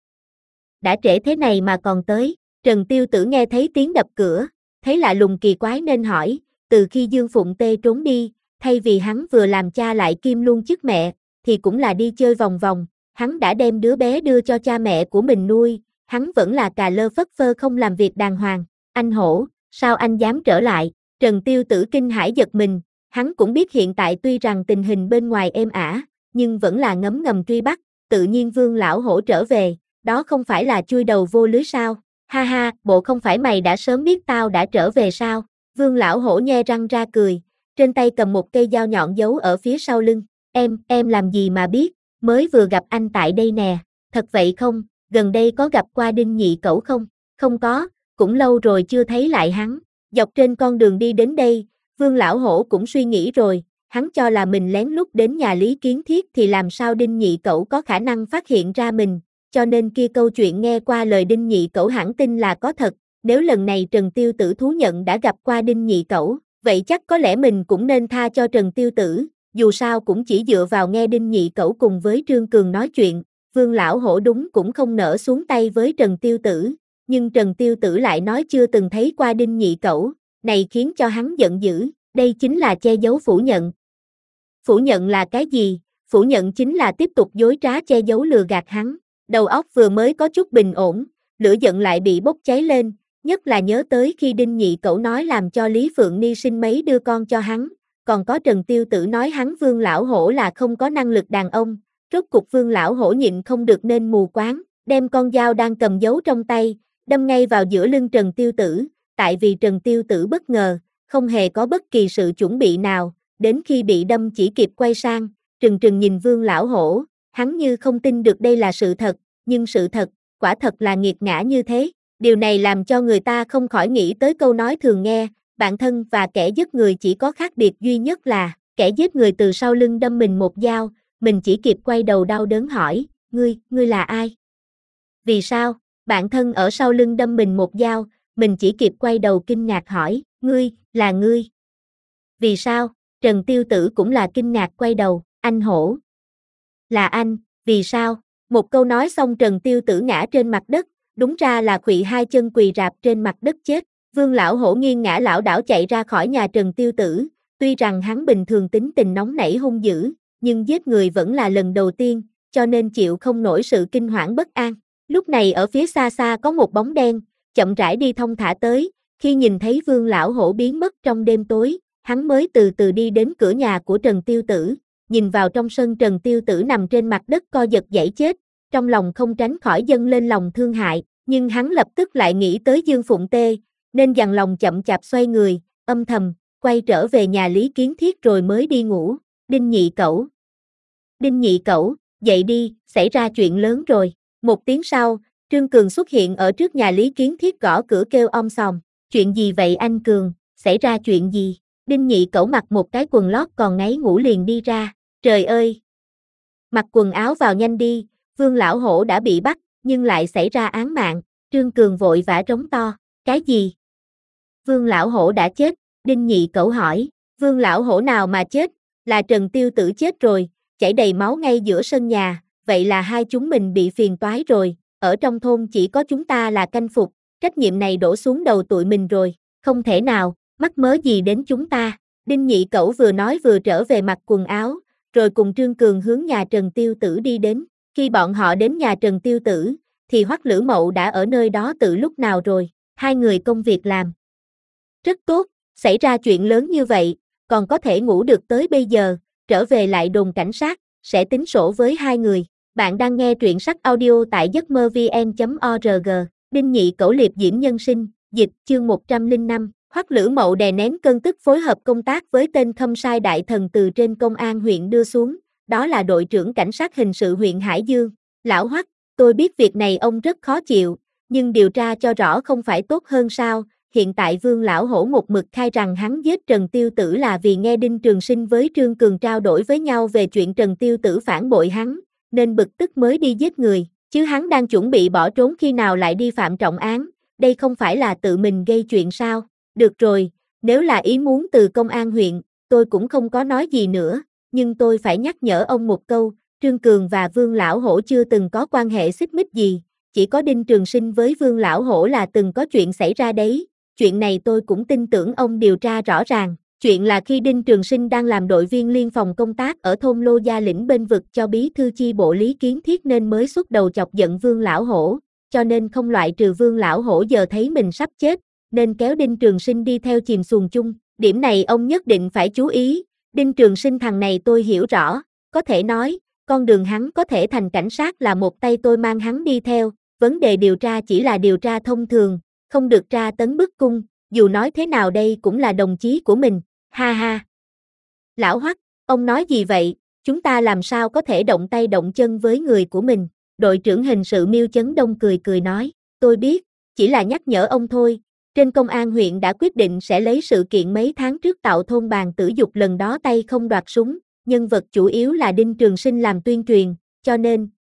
Đã trễ thế này mà còn tới. Trần Tiêu Tử nghe thấy tiếng đập cửa, thấy lạ lùng kỳ quái nên hỏi, từ khi Dương Phụng Tê trốn đi, thay vì hắn vừa làm cha lại kiêm luôn chức mẹ, thì cũng là đi chơi vòng vòng, hắn đã đem đứa bé đưa cho cha mẹ của mình nuôi, hắn vẫn là cà lơ phất phơ không làm việc đàng hoàng. Anh Hổ, sao anh dám trở lại? Trần Tiêu Tử kinh hãi giật mình, hắn cũng biết hiện tại tuy rằng tình hình bên ngoài êm ả, nhưng vẫn là ngấm ngầm truy bắt, tự nhiên Vương Lão Hổ trở về, đó không phải là chui đầu vô lưới sao? Ha ha, bộ không phải mày đã sớm biết tao đã trở về sao? Vương Lão Hổ nhe răng ra cười, trên tay cầm một cây dao nhọn giấu ở phía sau lưng. Em làm gì mà biết, mới vừa gặp anh tại đây nè. Thật vậy không, gần đây có gặp qua Đinh Nhị Cẩu không? Không có, cũng lâu rồi chưa thấy lại hắn. Dọc trên con đường đi đến đây, Vương Lão Hổ cũng suy nghĩ rồi, hắn cho là mình lén lút đến nhà Lý Kiến Thiết thì làm sao Đinh Nhị Cẩu có khả năng phát hiện ra mình, cho nên kia câu chuyện nghe qua lời Đinh Nhị Cẩu hẳn tin là có thật, nếu lần này Trần Tiêu Tử thú nhận đã gặp qua Đinh Nhị Cẩu, vậy chắc có lẽ mình cũng nên tha cho Trần Tiêu Tử, dù sao cũng chỉ dựa vào nghe Đinh Nhị Cẩu cùng với Trương Cường nói chuyện, Vương Lão Hổ đúng cũng không nỡ xuống tay với Trần Tiêu Tử, nhưng Trần Tiêu Tử lại nói chưa từng thấy qua Đinh Nhị Cẩu, này khiến cho hắn giận dữ, đây chính là che giấu phủ nhận. Phủ nhận là cái gì? Phủ nhận chính là tiếp tục dối trá che giấu lừa gạt hắn, đầu óc vừa mới có chút bình ổn, lửa giận lại bị bốc cháy lên, nhất là nhớ tới khi Đinh Nhị Cẩu nói làm cho Lý Phượng Ni sinh mấy đứa con cho hắn, còn có Trần Tiêu Tử nói hắn Vương Lão Hổ là không có năng lực đàn ông, rốt cục Vương Lão Hổ nhịn không được nên mù quáng, đem con dao đang cầm giấu trong tay, đâm ngay vào giữa lưng Trần Tiêu Tử, tại vì Trần Tiêu Tử bất ngờ, không hề có bất kỳ sự chuẩn bị nào, đến khi bị đâm chỉ kịp quay sang, trừng trừng nhìn Vương Lão Hổ, hắn như không tin được đây là sự thật, nhưng sự thật, quả thật là nghiệt ngã như thế, điều này làm cho người ta không khỏi nghĩ tới câu nói thường nghe, bạn thân và kẻ giết người chỉ có khác biệt duy nhất là, kẻ giết người từ sau lưng đâm mình một dao, mình chỉ kịp quay đầu đau đớn hỏi, ngươi là ai? Vì sao? Bạn thân ở sau lưng đâm mình một dao, mình chỉ kịp quay đầu kinh ngạc hỏi, là ngươi? Vì sao? Trần Tiêu Tử cũng là kinh ngạc quay đầu, anh Hổ. Là anh, vì sao? Một câu nói xong Trần Tiêu Tử ngã trên mặt đất, đúng ra là khuỵu hai chân quỳ rạp trên mặt đất chết. Vương Lão Hổ nghiêng ngã lảo đảo chạy ra khỏi nhà Trần Tiêu Tử, tuy rằng hắn bình thường tính tình nóng nảy hung dữ, nhưng giết người vẫn là lần đầu tiên, cho nên chịu không nổi sự kinh hoảng bất an. Lúc này ở phía xa xa có một bóng đen, chậm rãi đi thong thả tới, khi nhìn thấy Vương Lão Hổ biến mất trong đêm tối, hắn mới từ từ đi đến cửa nhà của Trần Tiêu Tử, nhìn vào trong sân Trần Tiêu Tử nằm trên mặt đất co giật giãy chết, trong lòng không tránh khỏi dâng lên lòng thương hại, nhưng hắn lập tức lại nghĩ tới Dương Phụng Tê, nên dằn lòng chậm chạp xoay người, âm thầm, quay trở về nhà Lý Kiến Thiết rồi mới đi ngủ. Đinh Nhị Cẩu, dậy đi, xảy ra chuyện lớn rồi. Một tiếng sau, Trương Cường xuất hiện ở trước nhà Lý Kiến Thiết gõ cửa kêu om sòm, chuyện gì vậy anh Cường, xảy ra chuyện gì? Đinh Nhị Cẩu mặc một cái quần lót còn ngáy ngủ liền đi ra, trời ơi! Mặc quần áo vào nhanh đi, Vương Lão Hổ đã bị bắt, nhưng lại xảy ra án mạng, Trương Cường vội vã trống to, cái gì? Vương Lão Hổ đã chết, Đinh Nhị Cẩu hỏi, Vương Lão Hổ nào mà chết, là Trần Tiêu Tử chết rồi, chảy đầy máu ngay giữa sân nhà, vậy là hai chúng mình bị phiền toái rồi, ở trong thôn chỉ có chúng ta là canh phục, trách nhiệm này đổ xuống đầu tụi mình rồi, không thể nào, mắc mớ gì đến chúng ta. Đinh Nhị Cẩu vừa nói vừa trở về mặc quần áo, rồi cùng Trương Cường hướng nhà Trần Tiêu Tử đi đến, khi bọn họ đến nhà Trần Tiêu Tử, thì Hoắc Lữ Mậu đã ở nơi đó từ lúc nào rồi, hai người công việc làm rất tốt, xảy ra chuyện lớn như vậy, còn có thể ngủ được tới bây giờ, trở về lại đồn cảnh sát, sẽ tính sổ với hai người. Bạn đang nghe truyện sách audio tại giấc mơ vn.org, Đinh Nhị Cẩu liệp diễm nhân sinh, dịch chương 105, Hoắc Lữ Mậu đè nén cơn tức phối hợp công tác với tên khâm sai đại thần từ trên công an huyện đưa xuống, đó là đội trưởng cảnh sát hình sự huyện Hải Dương. Lão Hoắc, tôi biết việc này ông rất khó chịu, nhưng điều tra cho rõ không phải tốt hơn sao? Hiện tại Vương Lão Hổ một mực khai rằng hắn giết Trần Tiêu Tử là vì nghe Đinh Trường Sinh với Trương Cường trao đổi với nhau về chuyện Trần Tiêu Tử phản bội hắn, nên bực tức mới đi giết người, chứ hắn đang chuẩn bị bỏ trốn khi nào lại đi phạm trọng án, đây không phải là tự mình gây chuyện sao? Được rồi, nếu là ý muốn từ công an huyện, tôi cũng không có nói gì nữa, nhưng tôi phải nhắc nhở ông một câu, Trương Cường và Vương Lão Hổ chưa từng có quan hệ xích mích gì, chỉ có Đinh Trường Sinh với Vương Lão Hổ là từng có chuyện xảy ra đấy. Chuyện này tôi cũng tin tưởng ông điều tra rõ ràng. Chuyện là khi Đinh Trường Sinh đang làm đội viên liên phòng công tác ở thôn Lô Gia Lĩnh bên vực cho bí thư chi bộ Lý Kiến Thiết nên mới xuất đầu chọc giận Vương Lão Hổ, cho nên không loại trừ Vương Lão Hổ giờ thấy mình sắp chết, nên kéo Đinh Trường Sinh đi theo chìm xuồng chung. Điểm này ông nhất định phải chú ý. Đinh Trường Sinh thằng này tôi hiểu rõ, có thể nói, con đường hắn có thể thành cảnh sát là một tay tôi mang hắn đi theo, vấn đề điều tra chỉ là điều tra thông thường, không được tra tấn bức cung, dù nói thế nào đây cũng là đồng chí của mình, ha ha. Lão Hoắc, ông nói gì vậy, chúng ta làm sao có thể động tay động chân với người của mình, đội trưởng hình sự Miêu Chấn Đông cười cười nói, tôi biết, chỉ là nhắc nhở ông thôi, trên công an huyện đã quyết định sẽ lấy sự kiện mấy tháng trước tạo thôn bàn tử dục lần đó tay không đoạt súng, nhân vật chủ yếu là Đinh Trường Sinh làm tuyên truyền, cho nên,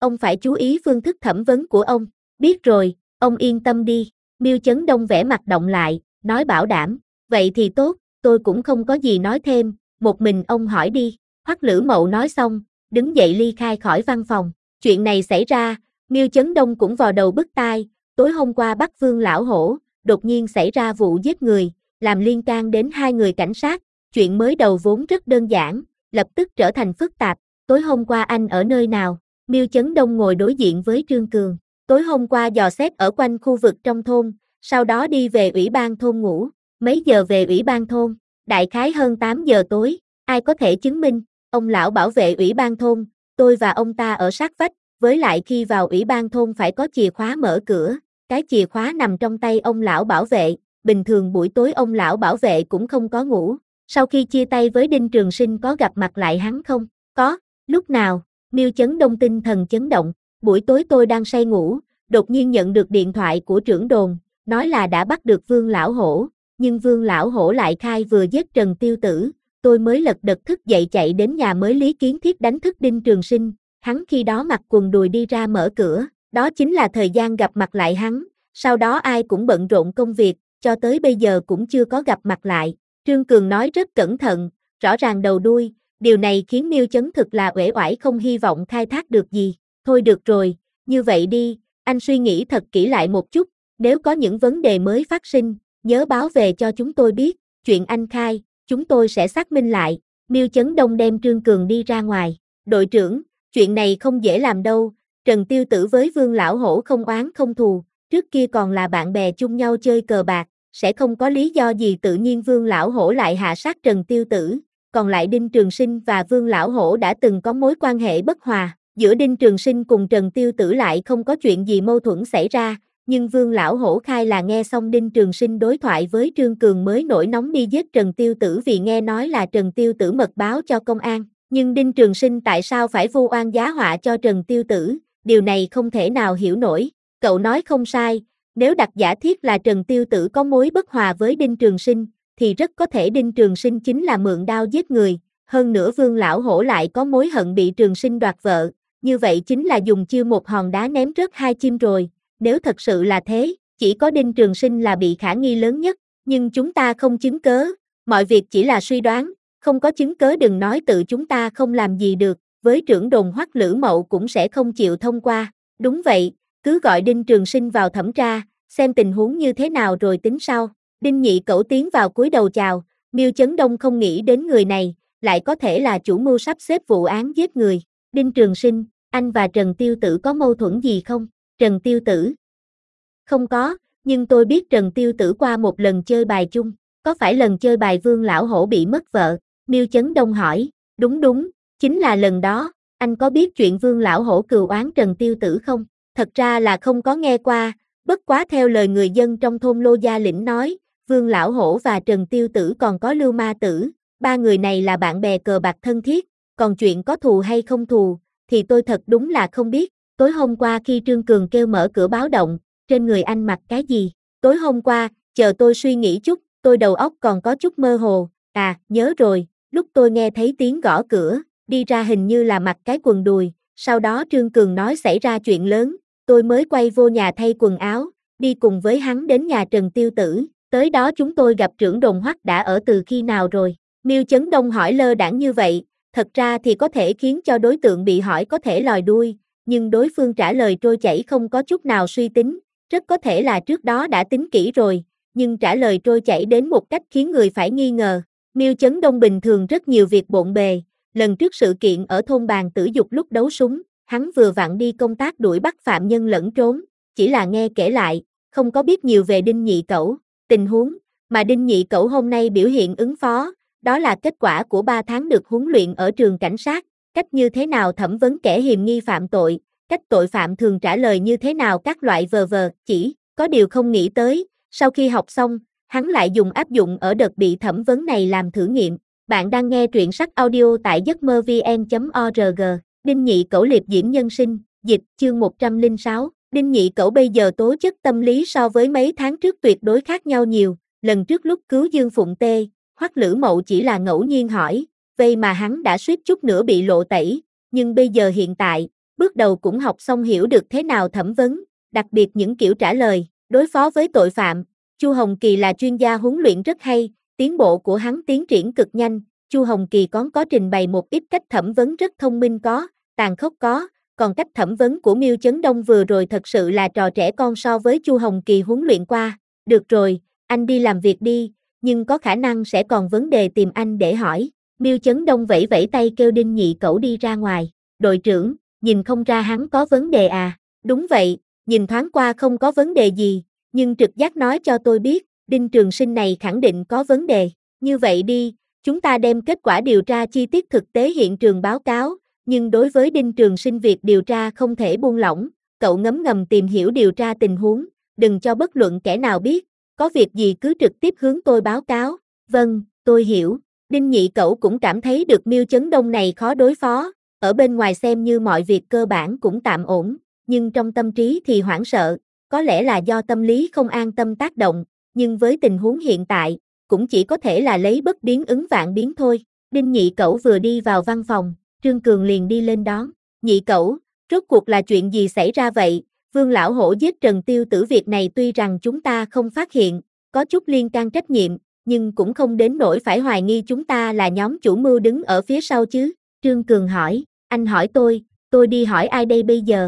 ông phải chú ý phương thức thẩm vấn của ông. Biết rồi, ông yên tâm đi. Miêu Chấn Đông vẻ mặt động lại, nói bảo đảm. Vậy thì tốt, tôi cũng không có gì nói thêm, một mình ông hỏi đi. Hoắc Lữ Mậu nói xong, đứng dậy ly khai khỏi văn phòng. Chuyện này xảy ra, Miêu Chấn Đông cũng vò đầu bứt tai. Tối hôm qua bắt Vương Lão Hổ, đột nhiên xảy ra vụ giết người, làm liên can đến 2 người cảnh sát. Chuyện mới đầu vốn rất đơn giản, lập tức trở thành phức tạp. Tối hôm qua anh ở nơi nào? Miêu Chấn Đông ngồi đối diện với Trương Cường. Tối hôm qua dò xét ở quanh khu vực trong thôn, sau đó đi về ủy ban thôn ngủ. Mấy giờ về ủy ban thôn? Đại khái hơn 8 giờ tối. Ai có thể chứng minh? Ông lão bảo vệ ủy ban thôn, tôi và ông ta ở sát vách, với lại khi vào ủy ban thôn phải có chìa khóa mở cửa. Cái chìa khóa nằm trong tay ông lão bảo vệ, bình thường buổi tối ông lão bảo vệ cũng không có ngủ. Sau khi chia tay với Đinh Trường Sinh có gặp mặt lại hắn không? Có. Lúc nào? Miêu Chấn Đông tinh thần chấn động. Buổi tối tôi đang say ngủ, đột nhiên nhận được điện thoại của trưởng đồn, nói là đã bắt được Vương Lão Hổ, nhưng Vương Lão Hổ lại khai vừa giết Trần Tiêu Tử. Tôi mới lật đật thức dậy chạy đến nhà mới Lý Kiến Thiết đánh thức Đinh Trường Sinh, hắn khi đó mặc quần đùi đi ra mở cửa, đó chính là thời gian gặp mặt lại hắn, sau đó ai cũng bận rộn công việc, cho tới bây giờ cũng chưa có gặp mặt lại. Trương Cường nói rất cẩn thận, rõ ràng đầu đuôi, điều này khiến Miêu Chấn thực là uể oải không hy vọng khai thác được gì. Thôi được rồi, như vậy đi, anh suy nghĩ thật kỹ lại một chút, nếu có những vấn đề mới phát sinh, nhớ báo về cho chúng tôi biết, chuyện anh khai, chúng tôi sẽ xác minh lại. Miêu Chấn Đông đem Trương Cường đi ra ngoài. Đội trưởng, chuyện này không dễ làm đâu, Trần Tiêu Tử với Vương Lão Hổ không oán không thù, trước kia còn là bạn bè chung nhau chơi cờ bạc, sẽ không có lý do gì tự nhiên Vương Lão Hổ lại hạ sát Trần Tiêu Tử. Còn lại Đinh Trường Sinh và Vương Lão Hổ đã từng có mối quan hệ bất hòa, giữa Đinh Trường Sinh cùng Trần Tiêu Tử lại không có chuyện gì mâu thuẫn xảy ra, nhưng Vương Lão Hổ khai là nghe xong Đinh Trường Sinh đối thoại với Trương Cường mới nổi nóng đi giết Trần Tiêu Tử vì nghe nói là Trần Tiêu Tử mật báo cho công an, nhưng Đinh Trường Sinh tại sao phải vu oan giá họa cho Trần Tiêu Tử, điều này không thể nào hiểu nổi. Cậu nói không sai, nếu đặt giả thiết là Trần Tiêu Tử có mối bất hòa với Đinh Trường Sinh, thì rất có thể Đinh Trường Sinh chính là mượn đao giết người, hơn nữa Vương Lão Hổ lại có mối hận bị Trường Sinh đoạt vợ, như vậy chính là dùng chiêu một hòn đá ném rớt 2 chim rồi. Nếu thật sự là thế, chỉ có Đinh Trường Sinh là bị khả nghi lớn nhất, nhưng chúng ta không chứng cớ, mọi việc chỉ là suy đoán, không có chứng cớ đừng nói tự chúng ta không làm gì được, với trưởng đồn Hoắc Lữ Mậu cũng sẽ không chịu thông qua. Đúng vậy, cứ gọi Đinh Trường Sinh vào thẩm tra, xem tình huống như thế nào rồi tính sau. Đinh Nhị Cẩu tiến vào cúi đầu chào, Miêu Chấn Đông không nghĩ đến người này, lại có thể là chủ mưu sắp xếp vụ án giết người. Đinh Trường Sinh, anh và Trần Tiêu Tử có mâu thuẫn gì không? Trần Tiêu Tử? Không có, nhưng tôi biết Trần Tiêu Tử qua một lần chơi bài chung, có phải lần chơi bài Vương Lão Hổ bị mất vợ? Miêu Chấn Đông hỏi, đúng, chính là lần đó, anh có biết chuyện Vương Lão Hổ cừu oán Trần Tiêu Tử không? Thật ra là không có nghe qua, bất quá theo lời người dân trong thôn Lô Gia Lĩnh nói, Vương Lão Hổ và Trần Tiêu Tử còn có Lưu Ma Tử, 3 người này là bạn bè cờ bạc thân thiết, còn chuyện có thù hay không thù, thì tôi thật đúng là không biết. Tối hôm qua khi Trương Cường kêu mở cửa báo động, trên người anh mặc cái gì? Tối hôm qua, chờ tôi suy nghĩ chút, tôi đầu óc còn có chút mơ hồ, nhớ rồi, lúc tôi nghe thấy tiếng gõ cửa, đi ra hình như là mặc cái quần đùi, sau đó Trương Cường nói xảy ra chuyện lớn, tôi mới quay vô nhà thay quần áo, đi cùng với hắn đến nhà Trần Tiêu Tử, tới đó chúng tôi gặp trưởng đồn Hoắc đã ở từ khi nào rồi? Miêu Chấn Đông hỏi lơ đãng như vậy, thật ra thì có thể khiến cho đối tượng bị hỏi có thể lòi đuôi, nhưng đối phương trả lời trôi chảy không có chút nào suy tính, rất có thể là trước đó đã tính kỹ rồi, nhưng trả lời trôi chảy đến một cách khiến người phải nghi ngờ. Miêu Chấn Đông bình thường rất nhiều việc bộn bề, lần trước sự kiện ở thôn Bàn Tử Dục lúc đấu súng, hắn vừa vặn đi công tác đuổi bắt phạm nhân lẫn trốn, chỉ là nghe kể lại, không có biết nhiều về Đinh Nhị Cẩu, tình huống mà Đinh Nhị Cẩu hôm nay biểu hiện ứng phó, đó là kết quả của 3 tháng được huấn luyện ở trường cảnh sát, cách như thế nào thẩm vấn kẻ hiềm nghi phạm tội, cách tội phạm thường trả lời như thế nào các loại chỉ, có điều không nghĩ tới, sau khi học xong, hắn lại dùng áp dụng ở đợt bị thẩm vấn này làm thử nghiệm. Bạn đang nghe truyện sách audio tại giấc mơ vn.org, Đinh Nhị Cẩu liệp diễm nhân sinh, dịch, chương 106, Đinh Nhị Cẩu bây giờ tố chất tâm lý so với mấy tháng trước tuyệt đối khác nhau nhiều, lần trước lúc cứu Dương Phụng Tê, Hoắc Lữ Mậu chỉ là ngẫu nhiên hỏi, vậy mà hắn đã suýt chút nữa bị lộ tẩy, nhưng bây giờ hiện tại, bước đầu cũng học xong hiểu được thế nào thẩm vấn, đặc biệt những kiểu trả lời, đối phó với tội phạm. Chu Hồng Kỳ là chuyên gia huấn luyện rất hay, tiến bộ của hắn tiến triển cực nhanh. Chu Hồng Kỳ có trình bày một ít cách thẩm vấn rất thông minh có, tàn khốc có, còn cách thẩm vấn của Miêu Chấn Đông vừa rồi thật sự là trò trẻ con so với Chu Hồng Kỳ huấn luyện qua. Được rồi, anh đi làm việc đi, nhưng có khả năng sẽ còn vấn đề tìm anh để hỏi. Miêu Chấn Đông vẫy vẫy tay kêu Đinh Nhị Cẩu đi ra ngoài. Đội trưởng, nhìn không ra hắn có vấn đề à? Đúng vậy, nhìn thoáng qua không có vấn đề gì, nhưng trực giác nói cho tôi biết, Đinh Trường Sinh này khẳng định có vấn đề. Như vậy đi, chúng ta đem kết quả điều tra chi tiết thực tế hiện trường báo cáo, nhưng đối với Đinh Trường Sinh việc điều tra không thể buông lỏng, cậu ngấm ngầm tìm hiểu điều tra tình huống, đừng cho bất luận kẻ nào biết, có việc gì cứ trực tiếp hướng tôi báo cáo. Vâng, tôi hiểu. Đinh Nhị Cẩu cũng cảm thấy được Miêu Chấn Đông này khó đối phó, ở bên ngoài xem như mọi việc cơ bản cũng tạm ổn, nhưng trong tâm trí thì hoảng sợ, có lẽ là do tâm lý không an tâm tác động, nhưng với tình huống hiện tại, cũng chỉ có thể là lấy bất biến ứng vạn biến thôi. Đinh Nhị Cẩu vừa đi vào văn phòng, Trương Cường liền đi lên đón. Nhị Cẩu, rốt cuộc là chuyện gì xảy ra vậy? Vương Lão Hổ giết Trần Tiêu Tử việc này tuy rằng chúng ta không phát hiện, có chút liên can trách nhiệm, nhưng cũng không đến nỗi phải hoài nghi chúng ta là nhóm chủ mưu đứng ở phía sau chứ. Trương Cường hỏi, anh hỏi tôi đi hỏi ai đây bây giờ?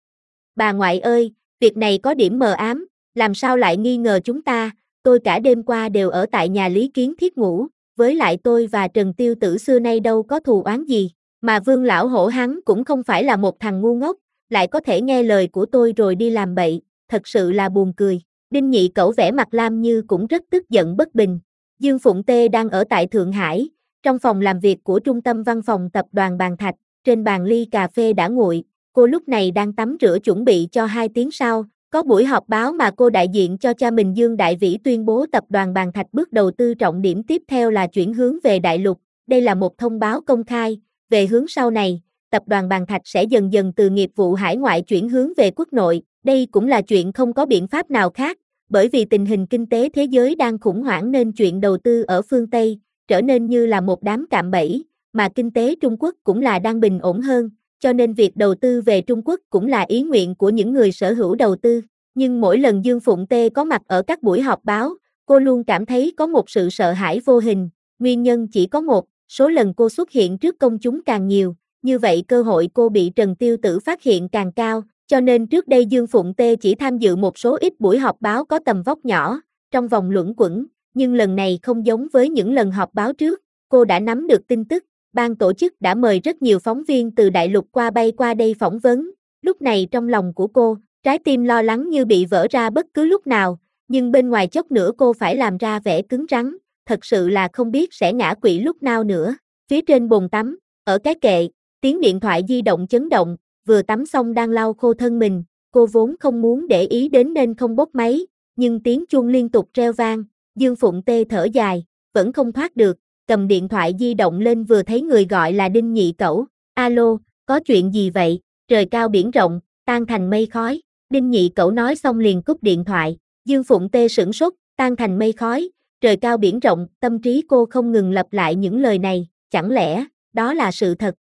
Bà ngoại ơi, việc này có điểm mờ ám, làm sao lại nghi ngờ chúng ta, tôi cả đêm qua đều ở tại nhà Lý Kiến Thiết ngủ, với lại tôi và Trần Tiêu Tử xưa nay đâu có thù oán gì, mà Vương Lão Hổ hắn cũng không phải là một thằng ngu ngốc, lại có thể nghe lời của tôi rồi đi làm bậy, thật sự là buồn cười. Đinh Nhị Cẩu vẻ mặt Lam Như cũng rất tức giận bất bình. Dương Phụng Tê đang ở tại Thượng Hải, trong phòng làm việc của trung tâm văn phòng tập đoàn Bàn Thạch, trên bàn ly cà phê đã nguội, cô lúc này đang tắm rửa chuẩn bị cho 2 tiếng sau, có buổi họp báo mà cô đại diện cho cha mình Dương Đại Vĩ tuyên bố tập đoàn Bàn Thạch bước đầu tư trọng điểm tiếp theo là chuyển hướng về đại lục, đây là một thông báo công khai, về hướng sau này, tập đoàn Bàn Thạch sẽ dần dần từ nghiệp vụ hải ngoại chuyển hướng về quốc nội, đây cũng là chuyện không có biện pháp nào khác, bởi vì tình hình kinh tế thế giới đang khủng hoảng nên chuyện đầu tư ở phương Tây trở nên như là một đám cạm bẫy, mà kinh tế Trung Quốc cũng là đang bình ổn hơn, cho nên việc đầu tư về Trung Quốc cũng là ý nguyện của những người sở hữu đầu tư. Nhưng mỗi lần Dương Phụng Tê có mặt ở các buổi họp báo, cô luôn cảm thấy có một sự sợ hãi vô hình, nguyên nhân chỉ có một, số lần cô xuất hiện trước công chúng càng nhiều, như vậy cơ hội cô bị Trần Tiêu Tử phát hiện càng cao, cho nên trước đây Dương Phụng Tê chỉ tham dự một số ít buổi họp báo có tầm vóc nhỏ, trong vòng luẩn quẩn, nhưng lần này không giống với những lần họp báo trước, cô đã nắm được tin tức, ban tổ chức đã mời rất nhiều phóng viên từ đại lục bay qua đây phỏng vấn, lúc này trong lòng của cô, trái tim lo lắng như bị vỡ ra bất cứ lúc nào, nhưng bên ngoài chốc nữa cô phải làm ra vẻ cứng rắn, thật sự là không biết sẽ ngã quỵ lúc nào nữa. Phía trên bồn tắm, ở cái kệ, tiếng điện thoại di động chấn động, vừa tắm xong đang lau khô thân mình, cô vốn không muốn để ý đến nên không bốc máy, nhưng tiếng chuông liên tục reo vang, Dương Phụng Tê thở dài, vẫn không thoát được, cầm điện thoại di động lên vừa thấy người gọi là Đinh Nhị Cẩu. Alo, có chuyện gì vậy? Trời cao biển rộng, tan thành mây khói. Đinh Nhị Cẩu nói xong liền cúp điện thoại. Dương Phụng Tê sửng sốt, tan thành mây khói, trời cao biển rộng, tâm trí cô không ngừng lặp lại những lời này, chẳng lẽ, đó là sự thật?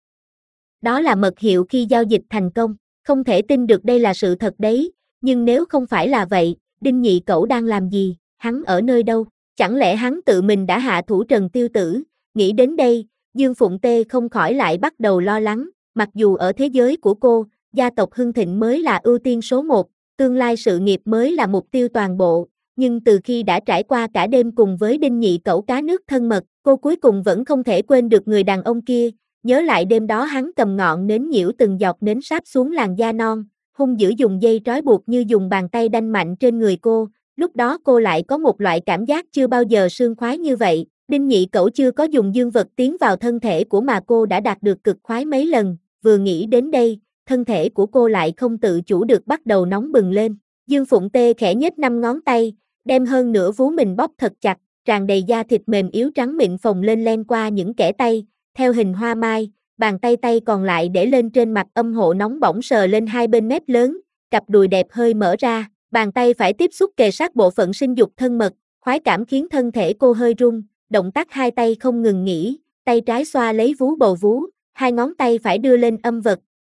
Đó là mật hiệu khi giao dịch thành công, không thể tin được đây là sự thật đấy, nhưng nếu không phải là vậy, Đinh Nhị Cẩu đang làm gì, hắn ở nơi đâu? Chẳng lẽ hắn tự mình đã hạ thủ Trần Tiêu Tử? Nghĩ đến đây, Dương Phụng Tê không khỏi lại bắt đầu lo lắng, mặc dù ở thế giới của cô, gia tộc hưng thịnh mới là ưu tiên số 1, tương lai sự nghiệp mới là mục tiêu toàn bộ, nhưng từ khi đã trải qua cả đêm cùng với Đinh Nhị Cẩu cá nước thân mật, cô cuối cùng vẫn không thể quên được người đàn ông kia, nhớ lại đêm đó hắn cầm ngọn nến nhiễu từng giọt nến sáp xuống làn da non, hung dữ dùng dây trói buộc như dùng bàn tay đanh mạnh trên người cô. Lúc đó cô lại có một loại cảm giác chưa bao giờ sương khoái như vậy, Đinh Nhị Cẩu chưa có dùng dương vật tiến vào thân thể của mà cô đã đạt được cực khoái mấy lần, vừa nghĩ đến đây, thân thể của cô lại không tự chủ được bắt đầu nóng bừng lên. Dương Phụng Tê khẽ nhếch 5 ngón tay, đem hơn nửa vú mình bóp thật chặt, tràn đầy da thịt mềm yếu trắng mịn phồng lên len qua những kẽ tay, theo hình hoa mai, bàn tay còn lại để lên trên mặt âm hộ nóng bỏng sờ lên hai bên mép lớn, cặp đùi đẹp hơi mở ra. Bàn tay phải tiếp xúc kề sát bộ phận sinh dục thân mật, khoái cảm khiến thân thể cô hơi rung, động tác hai tay không ngừng nghỉ, tay trái xoa lấy vú bầu vú, hai ngón tay phải đưa lên âm vật,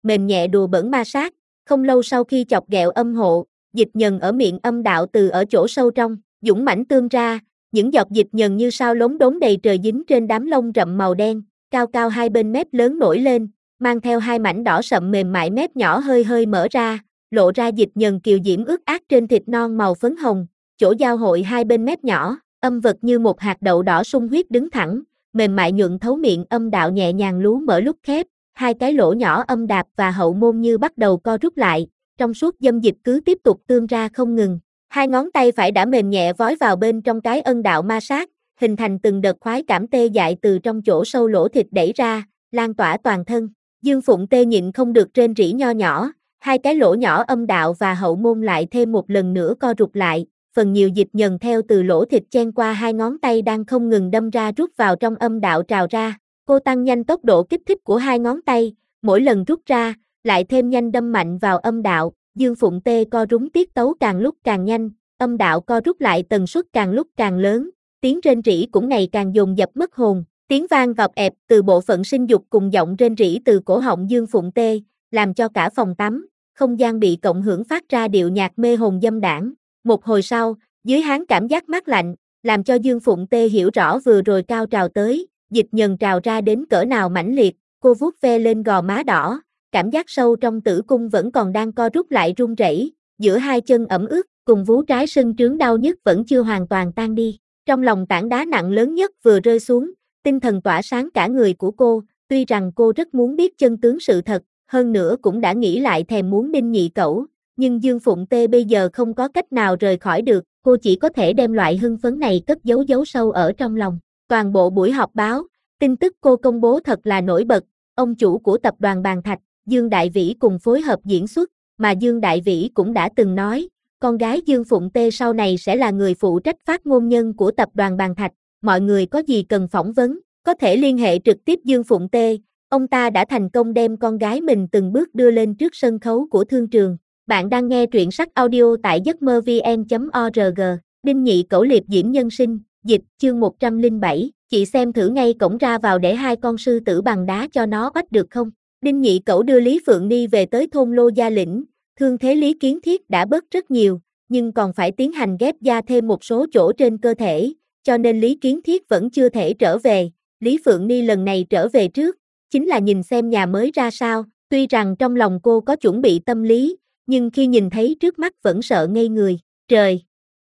mềm nhẹ đùa bỡn ma sát. Không lâu sau khi chọc ghẹo âm hộ, dịch nhần ở miệng âm đạo từ ở chỗ sâu trong, dũng mãnh tương ra, những giọt dịch nhần như sao lốm đốm đầy trời dính trên đám lông rậm màu đen, cao cao hai bên mép lớn nổi lên, mang theo hai mảnh đỏ sậm mềm mại, mép nhỏ hơi hơi mở ra, lộ ra dịch nhần kiều diễm ướt át trên thịt non màu phấn hồng, chỗ giao hội hai bên mép nhỏ, âm vật như một hạt đậu đỏ sung huyết đứng thẳng, mềm mại nhuận thấu miệng âm đạo nhẹ nhàng lú mở lúc khép, hai cái lỗ nhỏ âm đạp và hậu môn như bắt đầu co rút lại, trong suốt dâm dịch cứ tiếp tục tương ra không ngừng. Hai ngón tay phải đã mềm nhẹ vói vào bên trong cái ân đạo ma sát, hình thành từng đợt khoái cảm tê dại từ trong chỗ sâu lỗ thịt đẩy ra, lan tỏa toàn thân. Dương Phụng Tê nhịn không được rên rỉ nho nhỏ, hai cái lỗ nhỏ âm đạo và hậu môn lại thêm một lần nữa co rụt lại, phần nhiều dịch nhần theo từ lỗ thịt chen qua hai ngón tay đang không ngừng đâm ra rút vào trong âm đạo trào ra. Cô tăng nhanh tốc độ kích thích của hai ngón tay, mỗi lần rút ra, lại thêm nhanh đâm mạnh vào âm đạo. Dương Phụng Tê co rúm tiết tấu càng lúc càng nhanh, âm đạo co rút lại tần suất càng lúc càng lớn, tiếng rên rỉ cũng ngày càng dồn dập mất hồn, tiếng vang gọp ẹp từ bộ phận sinh dục cùng giọng rên rỉ từ cổ họng Dương Phụng Tê, làm cho cả phòng tắm, không gian bị cộng hưởng phát ra điệu nhạc mê hồn dâm đãng. Một hồi sau, dưới háng cảm giác mát lạnh, làm cho Dương Phụng Tê hiểu rõ vừa rồi cao trào tới, dịch nhần trào ra đến cỡ nào mãnh liệt, cô vuốt ve lên gò má đỏ. Cảm giác sâu trong tử cung vẫn còn đang co rút lại run rẩy, giữa hai chân ẩm ướt, cùng vú trái sưng trướng đau nhức vẫn chưa hoàn toàn tan đi. Trong lòng tảng đá nặng lớn nhất vừa rơi xuống, tinh thần tỏa sáng cả người của cô, tuy rằng cô rất muốn biết chân tướng sự thật, hơn nữa cũng đã nghĩ lại thèm muốn Đinh Nhị Cẩu, nhưng Dương Phụng Tê bây giờ không có cách nào rời khỏi được, cô chỉ có thể đem loại hưng phấn này cất giấu sâu ở trong lòng. Toàn bộ buổi họp báo, tin tức cô công bố thật là nổi bật, ông chủ của tập đoàn Bàn Thạch, Dương Đại Vĩ cùng phối hợp diễn xuất, mà Dương Đại Vĩ cũng đã từng nói, con gái Dương Phụng Tê sau này sẽ là người phụ trách phát ngôn nhân của tập đoàn Bàn Thạch, mọi người có gì cần phỏng vấn, có thể liên hệ trực tiếp Dương Phụng Tê, ông ta đã thành công đem con gái mình từng bước đưa lên trước sân khấu của thương trường. Bạn đang nghe truyện sách audio tại giấc mơ vn.org, Đinh Nhị Cẩu liệp diễm nhân sinh, dịch, chương 107, chị xem thử ngay cổng ra vào để hai con sư tử bằng đá cho nó bắt được không? Đinh Nhị Cẩu đưa Lý Phượng Ni về tới thôn Lô Gia Lĩnh, thương thế Lý Kiến Thiết đã bớt rất nhiều, nhưng còn phải tiến hành ghép da thêm một số chỗ trên cơ thể, cho nên Lý Kiến Thiết vẫn chưa thể trở về. Lý Phượng Ni lần này trở về trước, chính là nhìn xem nhà mới ra sao, tuy rằng trong lòng cô có chuẩn bị tâm lý, nhưng khi nhìn thấy trước mắt vẫn sợ ngây người. Trời!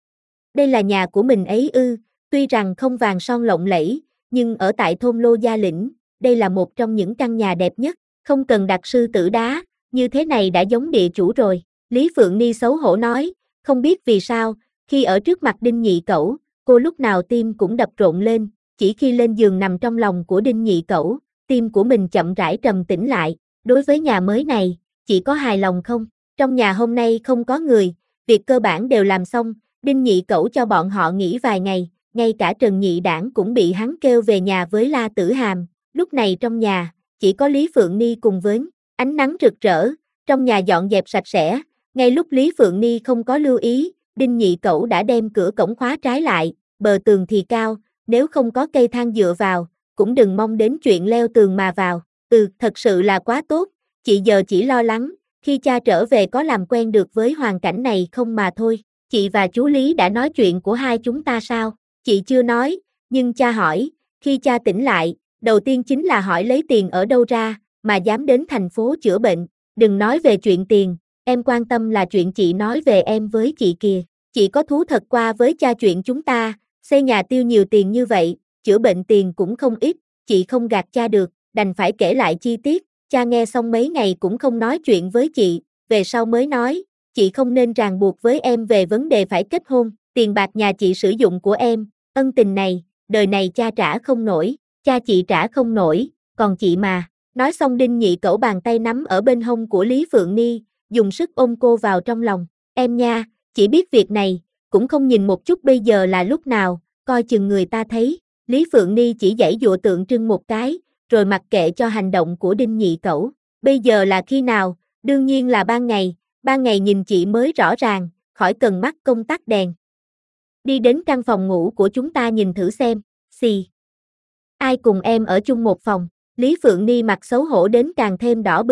Đây là nhà của mình ấy ư, tuy rằng không vàng son lộng lẫy, nhưng ở tại thôn Lô Gia Lĩnh, đây là một trong những căn nhà đẹp nhất. Không cần đặt sư tử đá, như thế này đã giống địa chủ rồi. Lý Phượng Ni xấu hổ nói, không biết vì sao, khi ở trước mặt Đinh Nhị Cẩu, cô lúc nào tim cũng đập rộn lên, chỉ khi lên giường nằm trong lòng của Đinh Nhị Cẩu, tim của mình chậm rãi trầm tĩnh lại. Đối với nhà mới này, chị có hài lòng không? Trong nhà hôm nay không có người, việc cơ bản đều làm xong, Đinh Nhị Cẩu cho bọn họ nghỉ vài ngày, ngay cả Trần Nhị Đảng cũng bị hắn kêu về nhà với La Tử Hàm. Lúc này trong nhà, chỉ có Lý Phượng Ni cùng với ánh nắng rực rỡ, trong nhà dọn dẹp sạch sẽ, ngay lúc Lý Phượng Ni không có lưu ý, Đinh Nhị Cẩu đã đem cửa cổng khóa trái lại, bờ tường thì cao, nếu không có cây thang dựa vào, cũng đừng mong đến chuyện leo tường mà vào. Thật sự là quá tốt, chị giờ chỉ lo lắng, khi cha trở về có làm quen được với hoàn cảnh này không mà thôi. Chị và chú Lý đã nói chuyện của hai chúng ta sao? Chị chưa nói, nhưng cha hỏi, khi cha tỉnh lại, đầu tiên chính là hỏi lấy tiền ở đâu ra, mà dám đến thành phố chữa bệnh. Đừng nói về chuyện tiền, em quan tâm là chuyện chị nói về em với chị kìa. Chị có thú thật qua với cha chuyện chúng ta, xây nhà tiêu nhiều tiền như vậy, chữa bệnh tiền cũng không ít, chị không gạt cha được, đành phải kể lại chi tiết. Cha nghe xong mấy ngày cũng không nói chuyện với chị, về sau mới nói, chị không nên ràng buộc với em về vấn đề phải kết hôn, tiền bạc nhà chị sử dụng của em, ân tình này, đời này cha trả không nổi. Cha chị trả không nổi, còn chị mà. Nói xong Đinh Nhị Cẩu bàn tay nắm ở bên hông của Lý Phượng Ni, dùng sức ôm cô vào trong lòng. Em nha, chỉ biết việc này, cũng không nhìn một chút bây giờ là lúc nào, coi chừng người ta thấy. Lý Phượng Ni chỉ giãy giụa tượng trưng một cái, rồi mặc kệ cho hành động của Đinh Nhị Cẩu. Bây giờ là khi nào? Đương nhiên là ban ngày nhìn chị mới rõ ràng, khỏi cần mắc công tắc đèn. Đi đến căn phòng ngủ của chúng ta nhìn thử xem, xì. Ai cùng em ở chung một phòng? Lý Phượng Ni mặt xấu hổ đến càng thêm đỏ bừng,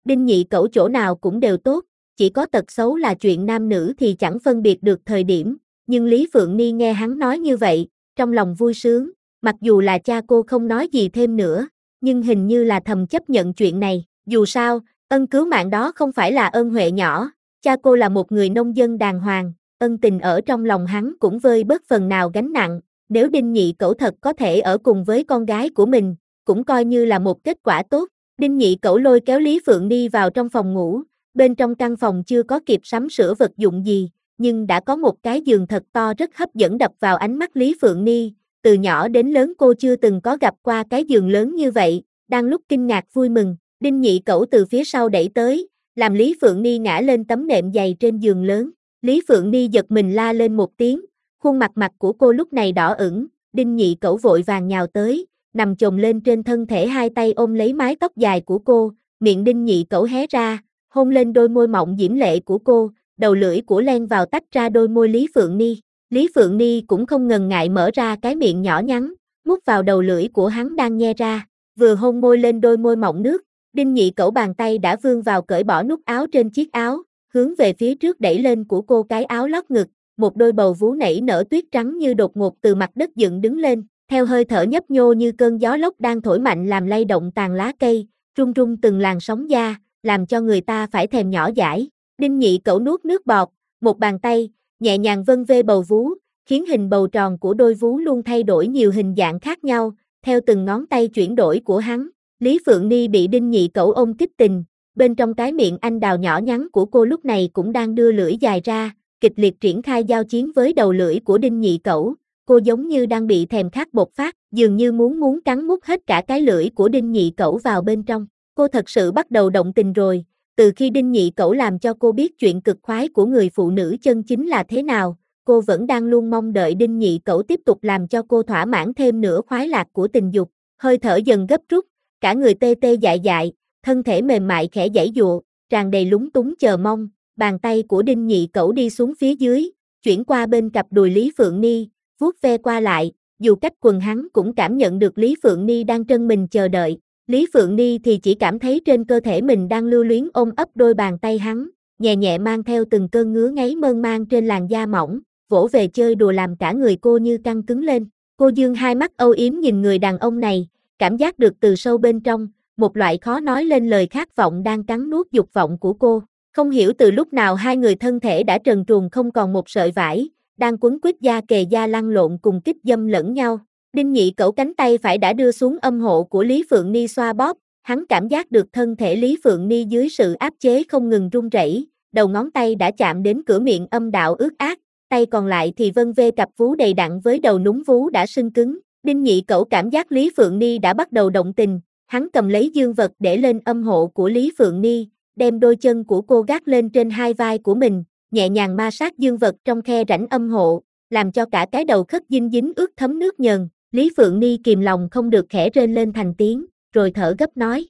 Đinh Nhị Cẩu chỗ nào cũng đều tốt, chỉ có tật xấu là chuyện nam nữ thì chẳng phân biệt được thời điểm, nhưng Lý Phượng Ni nghe hắn nói như vậy, trong lòng vui sướng, mặc dù là cha cô không nói gì thêm nữa, nhưng hình như là thầm chấp nhận chuyện này, dù sao, ân cứu mạng đó không phải là ân huệ nhỏ, cha cô là một người nông dân đàng hoàng, ân tình ở trong lòng hắn cũng vơi bớt phần nào gánh nặng, nếu Đinh Nhị Cẩu thật có thể ở cùng với con gái của mình, cũng coi như là một kết quả tốt. Đinh Nhị Cẩu lôi kéo Lý Phượng Ni vào trong phòng ngủ, bên trong căn phòng chưa có kịp sắm sửa vật dụng gì, nhưng đã có một cái giường thật to rất hấp dẫn đập vào ánh mắt Lý Phượng Ni, từ nhỏ đến lớn cô chưa từng có gặp qua cái giường lớn như vậy, đang lúc kinh ngạc vui mừng, Đinh Nhị Cẩu từ phía sau đẩy tới, làm Lý Phượng Ni ngã lên tấm nệm dày trên giường lớn, Lý Phượng Ni giật mình la lên một tiếng, khuôn mặt của cô lúc này đỏ ửng, Đinh Nhị Cẩu vội vàng nhào tới, nằm chồm lên trên thân thể hai tay ôm lấy mái tóc dài của cô, miệng Đinh Nhị Cẩu hé ra, hôn lên đôi môi mọng diễm lệ của cô, đầu lưỡi của len vào tách ra đôi môi Lý Phượng Ni. Lý Phượng Ni cũng không ngần ngại mở ra cái miệng nhỏ nhắn, mút vào đầu lưỡi của hắn đang nhe ra, vừa hôn môi lên đôi môi mọng nước, Đinh Nhị Cẩu bàn tay đã vươn vào cởi bỏ nút áo trên chiếc áo, hướng về phía trước đẩy lên của cô cái áo lót ngực, một đôi bầu vú nảy nở tuyết trắng như đột ngột từ mặt đất dựng đứng lên, theo hơi thở nhấp nhô như cơn gió lốc đang thổi mạnh làm lay động tàn lá cây, rung rung từng làn sóng da, làm cho người ta phải thèm nhỏ dãi. Đinh Nhị Cẩu nuốt nước bọt, một bàn tay, nhẹ nhàng vân vê bầu vú, khiến hình bầu tròn của đôi vú luôn thay đổi nhiều hình dạng khác nhau, theo từng ngón tay chuyển đổi của hắn. Lý Phượng Ni bị Đinh Nhị Cẩu ôm kích tình, bên trong cái miệng anh đào nhỏ nhắn của cô lúc này cũng đang đưa lưỡi dài ra, kịch liệt triển khai giao chiến với đầu lưỡi của Đinh Nhị Cẩu. Cô giống như đang bị thèm khát bộc phát, dường như muốn cắn mút hết cả cái lưỡi của Đinh Nhị Cẩu vào bên trong. Cô thật sự bắt đầu động tình rồi, từ khi Đinh Nhị Cẩu làm cho cô biết chuyện cực khoái của người phụ nữ chân chính là thế nào, cô vẫn đang luôn mong đợi Đinh Nhị Cẩu tiếp tục làm cho cô thỏa mãn thêm nửa khoái lạc của tình dục. Hơi thở dần gấp rút, cả người tê tê dại dại, thân thể mềm mại khẽ giãy giụa, tràn đầy lúng túng chờ mong, bàn tay của Đinh Nhị Cẩu đi xuống phía dưới, chuyển qua bên cặp đùi Lý Phượng Ni, vuốt ve qua lại, dù cách quần hắn cũng cảm nhận được Lý Phượng Ni đang trân mình chờ đợi. Lý Phượng Ni thì chỉ cảm thấy trên cơ thể mình đang lưu luyến ôm ấp đôi bàn tay hắn, nhẹ nhẹ mang theo từng cơn ngứa ngáy mơn man trên làn da mỏng, vỗ về chơi đùa làm cả người cô như căng cứng lên. Cô dương hai mắt âu yếm nhìn người đàn ông này, cảm giác được từ sâu bên trong, một loại khó nói lên lời khát vọng đang cắn nuốt dục vọng của cô. Không hiểu từ lúc nào hai người thân thể đã trần truồng không còn một sợi vải, đang quấn quýt da kề da lăn lộn cùng kích dâm lẫn nhau. Đinh Nhị Cẩu cánh tay phải đã đưa xuống âm hộ của Lý Phượng Ni xoa bóp, hắn cảm giác được thân thể Lý Phượng Ni dưới sự áp chế không ngừng run rẩy, đầu ngón tay đã chạm đến cửa miệng âm đạo ướt át, tay còn lại thì vân vê cặp vú đầy đặn với đầu núm vú đã sưng cứng. Đinh Nhị Cẩu cảm giác Lý Phượng Ni đã bắt đầu động tình, hắn cầm lấy dương vật để lên âm hộ của Lý Phượng Ni, đem đôi chân của cô gác lên trên hai vai của mình, nhẹ nhàng ma sát dương vật trong khe rãnh âm hộ, làm cho cả cái đầu khất dinh dính ướt thấm nước nhờn. Lý Phượng Ni kìm lòng không được khẽ rên lên thành tiếng, rồi thở gấp nói,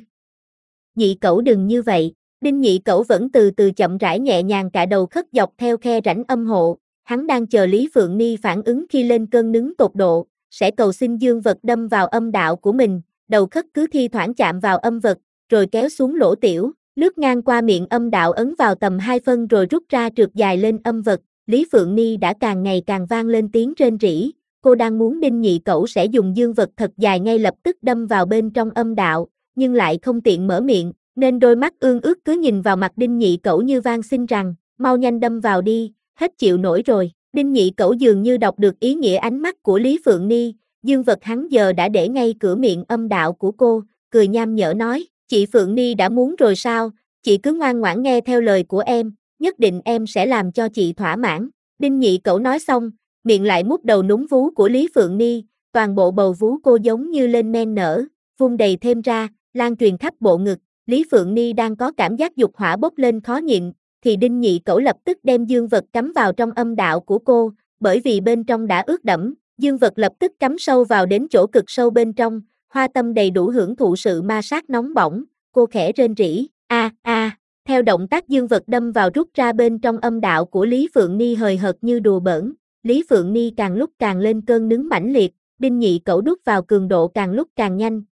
Nhị Cẩu đừng như vậy. Đinh Nhị Cẩu vẫn từ từ chậm rãi nhẹ nhàng cả đầu khất dọc theo khe rãnh âm hộ, hắn đang chờ Lý Phượng Ni phản ứng khi lên cơn nứng tột độ, sẽ cầu xin dương vật đâm vào âm đạo của mình, đầu khất cứ thi thoảng chạm vào âm vật, rồi kéo xuống lỗ tiểu, lướt ngang qua miệng âm đạo ấn vào tầm 2 phân rồi rút ra trượt dài lên âm vật. Lý Phượng Ni đã càng ngày càng vang lên tiếng rên rỉ, cô đang muốn Đinh Nhị Cẩu sẽ dùng dương vật thật dài ngay lập tức đâm vào bên trong âm đạo, nhưng lại không tiện mở miệng, nên đôi mắt ương ước cứ nhìn vào mặt Đinh Nhị Cẩu như van xin rằng, mau nhanh đâm vào đi, hết chịu nổi rồi. Đinh Nhị Cẩu dường như đọc được ý nghĩa ánh mắt của Lý Phượng Ni, dương vật hắn giờ đã để ngay cửa miệng âm đạo của cô, cười nham nhở nói, chị Phượng Ni đã muốn rồi sao, chị cứ ngoan ngoãn nghe theo lời của em, nhất định em sẽ làm cho chị thỏa mãn. Đinh Nhị Cẩu nói xong, miệng lại mút đầu núm vú của Lý Phượng Ni, toàn bộ bầu vú cô giống như lên men nở, vung đầy thêm ra, lan truyền khắp bộ ngực. Lý Phượng Ni đang có cảm giác dục hỏa bốc lên khó nhịn, thì Đinh Nhị Cẩu lập tức đem dương vật cắm vào trong âm đạo của cô, bởi vì bên trong đã ướt đẫm, dương vật lập tức cắm sâu vào đến chỗ cực sâu bên trong, hoa tâm đầy đủ hưởng thụ sự ma sát nóng bỏng, cô khẽ rên rỉ, theo động tác dương vật đâm vào rút ra bên trong âm đạo của Lý Phượng Ni hời hợt như đùa bỡn, Lý Phượng Ni càng lúc càng lên cơn nứng mãnh liệt, Đinh Nhị Cẩu đút vào cường độ càng lúc càng nhanh,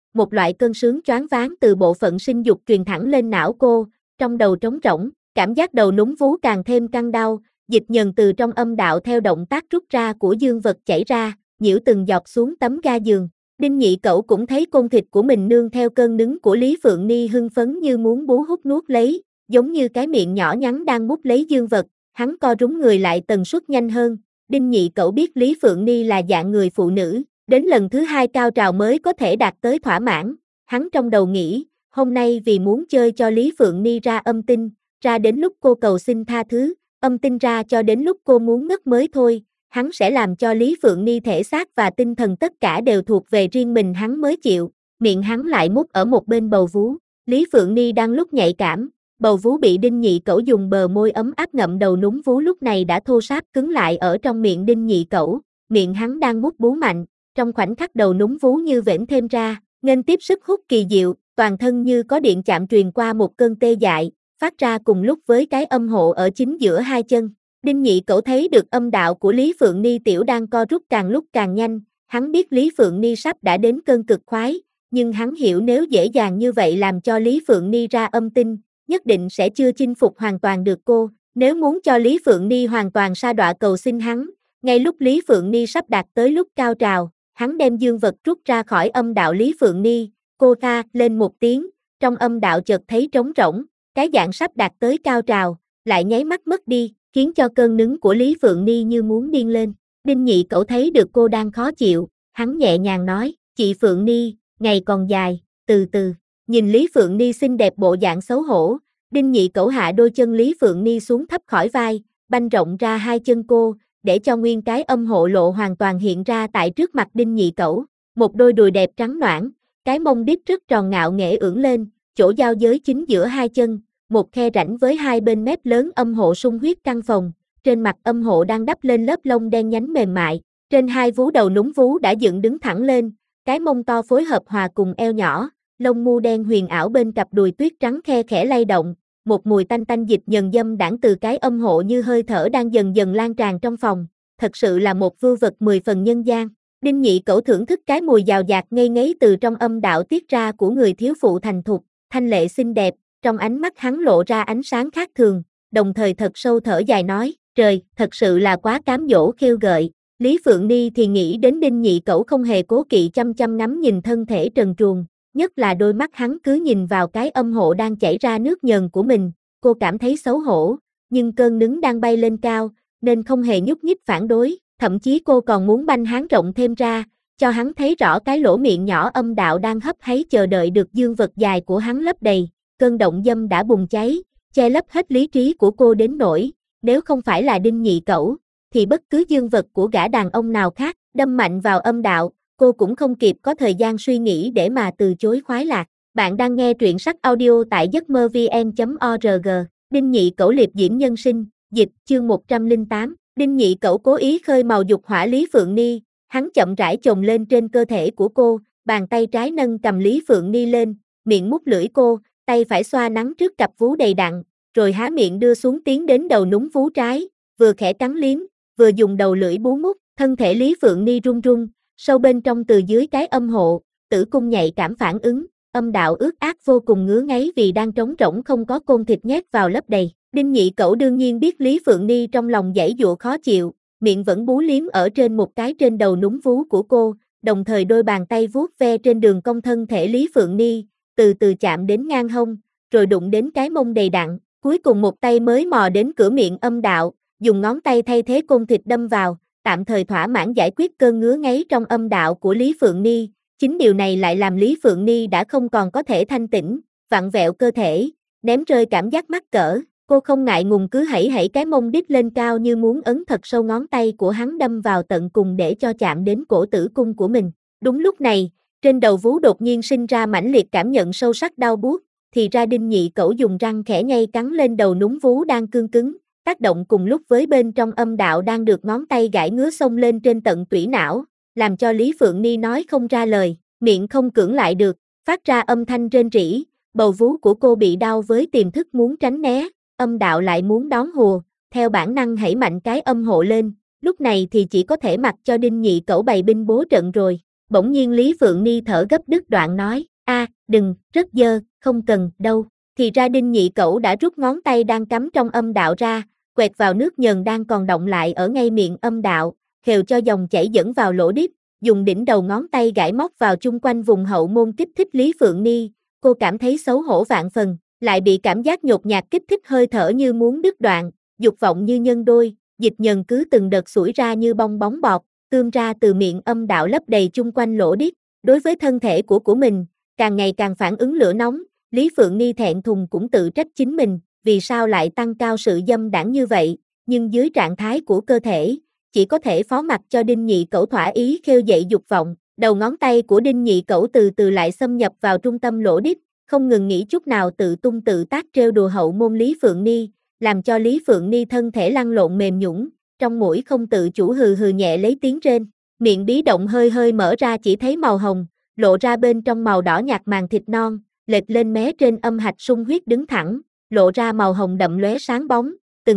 một loại cơn sướng choáng váng từ bộ phận sinh dục truyền thẳng lên não cô, trong đầu trống rỗng, cảm giác đầu núm vú càng thêm căng đau, dịch nhờn từ trong âm đạo theo động tác rút ra của dương vật chảy ra, nhiễu từng giọt xuống tấm ga giường. Đinh Nhị Cẩu cũng thấy côn thịt của mình nương theo cơn nứng của Lý Phượng Ni hưng phấn như muốn bú hút nuốt lấy, giống như cái miệng nhỏ nhắn đang mút lấy dương vật, hắn co rúm người lại tần suất nhanh hơn. Đinh Nhị Cẩu biết Lý Phượng Ni là dạng người phụ nữ, đến lần thứ 2 cao trào mới có thể đạt tới thỏa mãn. Hắn trong đầu nghĩ, hôm nay vì muốn chơi cho Lý Phượng Ni ra âm tinh, ra đến lúc cô cầu xin tha thứ, âm tinh ra cho đến lúc cô muốn ngất mới thôi, hắn sẽ làm cho Lý Phượng Ni thể xác và tinh thần tất cả đều thuộc về riêng mình hắn mới chịu. Miệng hắn lại mút ở một bên bầu vú, Lý Phượng Ni đang lúc nhạy cảm, bầu vú bị Đinh Nhị Cẩu dùng bờ môi ấm áp ngậm đầu núm vú lúc này đã thô ráp cứng lại ở trong miệng Đinh Nhị Cẩu, miệng hắn đang mút bú mạnh, trong khoảnh khắc đầu núm vú như vểnh thêm ra, nghênh tiếp sức hút kỳ diệu, toàn thân như có điện chạm truyền qua một cơn tê dại, phát ra cùng lúc với cái âm hộ ở chính giữa hai chân. Đinh Nhị Cẩu thấy được âm đạo của Lý Phượng Ni tiểu đang co rút càng lúc càng nhanh, hắn biết Lý Phượng Ni sắp đã đến cơn cực khoái, nhưng hắn hiểu nếu dễ dàng như vậy làm cho Lý Phượng Ni ra âm tinh, nhất định sẽ chưa chinh phục hoàn toàn được cô. Nếu muốn cho Lý Phượng Ni hoàn toàn sa đọa cầu xin hắn, ngay lúc Lý Phượng Ni sắp đạt tới lúc cao trào, hắn đem dương vật rút ra khỏi âm đạo Lý Phượng Ni, cô tha lên một tiếng, trong âm đạo chợt thấy trống rỗng, cái dạng sắp đạt tới cao trào, lại nháy mắt mất đi, khiến cho cơn nứng của Lý Phượng Ni như muốn điên lên. Đinh Nhị Cẩu thấy được cô đang khó chịu, hắn nhẹ nhàng nói, chị Phượng Ni, ngày còn dài, từ từ. Nhìn Lý Phượng Ni xinh đẹp bộ dạng xấu hổ, Đinh Nhị Cẩu hạ đôi chân Lý Phượng Ni xuống thấp khỏi vai, banh rộng ra hai chân cô, để cho nguyên cái âm hộ lộ hoàn toàn hiện ra tại trước mặt Đinh Nhị Cẩu. Một đôi đùi đẹp trắng nõn, cái mông đít rất tròn ngạo nghễ ưỡn lên, chỗ giao giới chính giữa hai chân, một khe rãnh với hai bên mép lớn âm hộ sung huyết căng phồng, trên mặt âm hộ đang đắp lên lớp lông đen nhánh mềm mại, trên hai vú đầu núm vú đã dựng đứng thẳng lên, cái mông to phối hợp hòa cùng eo nhỏ, lông mu đen huyền ảo bên cặp đùi tuyết trắng khe khẽ lay động, một mùi tanh tanh dịch nhờn dâm đãng từ cái âm hộ như hơi thở đang dần dần lan tràn trong phòng, thật sự là một vưu vật 10 phần nhân gian. Đinh Nhị Cẩu thưởng thức cái mùi dào dạt ngây ngấy từ trong âm đạo tiết ra của người thiếu phụ thành thục, thanh lệ xinh đẹp, trong ánh mắt hắn lộ ra ánh sáng khác thường, đồng thời thật sâu thở dài nói, trời, thật sự là quá cám dỗ khêu gợi. Lý Phượng Ni thì nghĩ đến Đinh Nhị Cẩu không hề cố kỵ chăm chăm ngắm nhìn thân thể trần truồng, nhất là đôi mắt hắn cứ nhìn vào cái âm hộ đang chảy ra nước nhờn của mình, cô cảm thấy xấu hổ, nhưng cơn nứng đang bay lên cao, nên không hề nhúc nhích phản đối, thậm chí cô còn muốn banh hắn rộng thêm ra, cho hắn thấy rõ cái lỗ miệng nhỏ âm đạo đang hấp háy chờ đợi được dương vật dài của hắn lấp đầy. Cơn động dâm đã bùng cháy, che lấp hết lý trí của cô đến nỗi, nếu không phải là Đinh Nhị Cẩu, thì bất cứ dương vật của gã đàn ông nào khác, đâm mạnh vào âm đạo, cô cũng không kịp có thời gian suy nghĩ để mà từ chối khoái lạc. Bạn đang nghe truyện sách audio tại giấc mơ vn.org, Đinh Nhị Cẩu liệp diễm nhân sinh, dịch, chương 108, Đinh Nhị Cẩu cố ý khơi mào dục hỏa Lý Phượng Ni, hắn chậm rãi chồm lên trên cơ thể của cô, bàn tay trái nâng cầm Lý Phượng Ni lên, miệng mút lưỡi cô, tay phải xoa nắn trước cặp vú đầy đặn, rồi há miệng đưa xuống tiến đến đầu núm vú trái, vừa khẽ cắn liếm, vừa dùng đầu lưỡi bú mút, thân thể Lý Phượng Ni run run, sâu bên trong từ dưới cái âm hộ, tử cung nhạy cảm phản ứng, âm đạo ướt át vô cùng ngứa ngáy vì đang trống rỗng không có côn thịt nhét vào lấp đầy. Đinh Nhị Cẩu đương nhiên biết Lý Phượng Ni trong lòng giãy giụa khó chịu, miệng vẫn bú liếm ở trên một cái trên đầu núm vú của cô, đồng thời đôi bàn tay vuốt ve trên đường cong thân thể Lý Phượng Ni, từ từ chạm đến ngang hông, rồi đụng đến cái mông đầy đặn, cuối cùng một tay mới mò đến cửa miệng âm đạo, dùng ngón tay thay thế côn thịt đâm vào, tạm thời thỏa mãn giải quyết cơn ngứa ngáy trong âm đạo của Lý Phượng Ni. Chính điều này lại làm Lý Phượng Ni đã không còn có thể thanh tĩnh, vặn vẹo cơ thể, ném rơi cảm giác mắc cỡ, cô không ngại ngùng cứ hẩy hẩy cái mông đít lên cao như muốn ấn thật sâu ngón tay của hắn đâm vào tận cùng để cho chạm đến cổ tử cung của mình. Đúng lúc này, trên đầu vú đột nhiên sinh ra mãnh liệt cảm nhận sâu sắc đau buốt, thì ra Đinh Nhị Cẩu dùng răng khẽ nhai cắn lên đầu núm vú đang cương cứng, tác động cùng lúc với bên trong âm đạo đang được ngón tay gãi ngứa xông lên trên tận tủy não, làm cho Lý Phượng Ni nói không ra lời, miệng không cưỡng lại được, phát ra âm thanh rên rỉ, bầu vú của cô bị đau với tiềm thức muốn tránh né, âm đạo lại muốn đón hùa, theo bản năng hãy mạnh cái âm hộ lên, lúc này thì chỉ có thể mặc cho Đinh Nhị Cẩu bày binh bố trận rồi. Bỗng nhiên Lý Phượng Ni thở gấp đứt đoạn nói, đừng, rất dơ, không cần, đâu. Thì ra Đinh Nhị Cẩu đã rút ngón tay đang cắm trong âm đạo ra, quẹt vào nước nhờn đang còn đọng lại ở ngay miệng âm đạo, khều cho dòng chảy dẫn vào lỗ đít, dùng đỉnh đầu ngón tay gãi móc vào chung quanh vùng hậu môn kích thích Lý Phượng Ni, cô cảm thấy xấu hổ vạn phần, lại bị cảm giác nhột nhạt kích thích hơi thở như muốn đứt đoạn, dục vọng như nhân đôi, dịch nhờn cứ từng đợt sủi ra như bong bóng bọt, tươm ra từ miệng âm đạo lấp đầy chung quanh lỗ đít, đối với thân thể của mình, càng ngày càng phản ứng lửa nóng, Lý Phượng Ni thẹn thùng cũng tự trách chính mình, vì sao lại tăng cao sự dâm đãng như vậy, nhưng dưới trạng thái của cơ thể, chỉ có thể phó mặc cho Đinh Nhị Cẩu thỏa ý khêu dậy dục vọng, đầu ngón tay của Đinh Nhị Cẩu từ từ lại xâm nhập vào trung tâm lỗ đít, không ngừng nghỉ chút nào tự tung tự tác trêu đùa hậu môn Lý Phượng Ni, làm cho Lý Phượng Ni thân thể lăn lộn mềm nhũn, trong mũi không tự chủ hừ hừ nhẹ lấy tiếng rên, miệng bí động hơi hơi mở ra chỉ thấy màu hồng, lộ ra bên trong màu đỏ nhạt màng thịt non, lệch lên mé trên âm hạch sung huyết đứng thẳng, lộ ra màu hồng đậm lóe sáng bóng,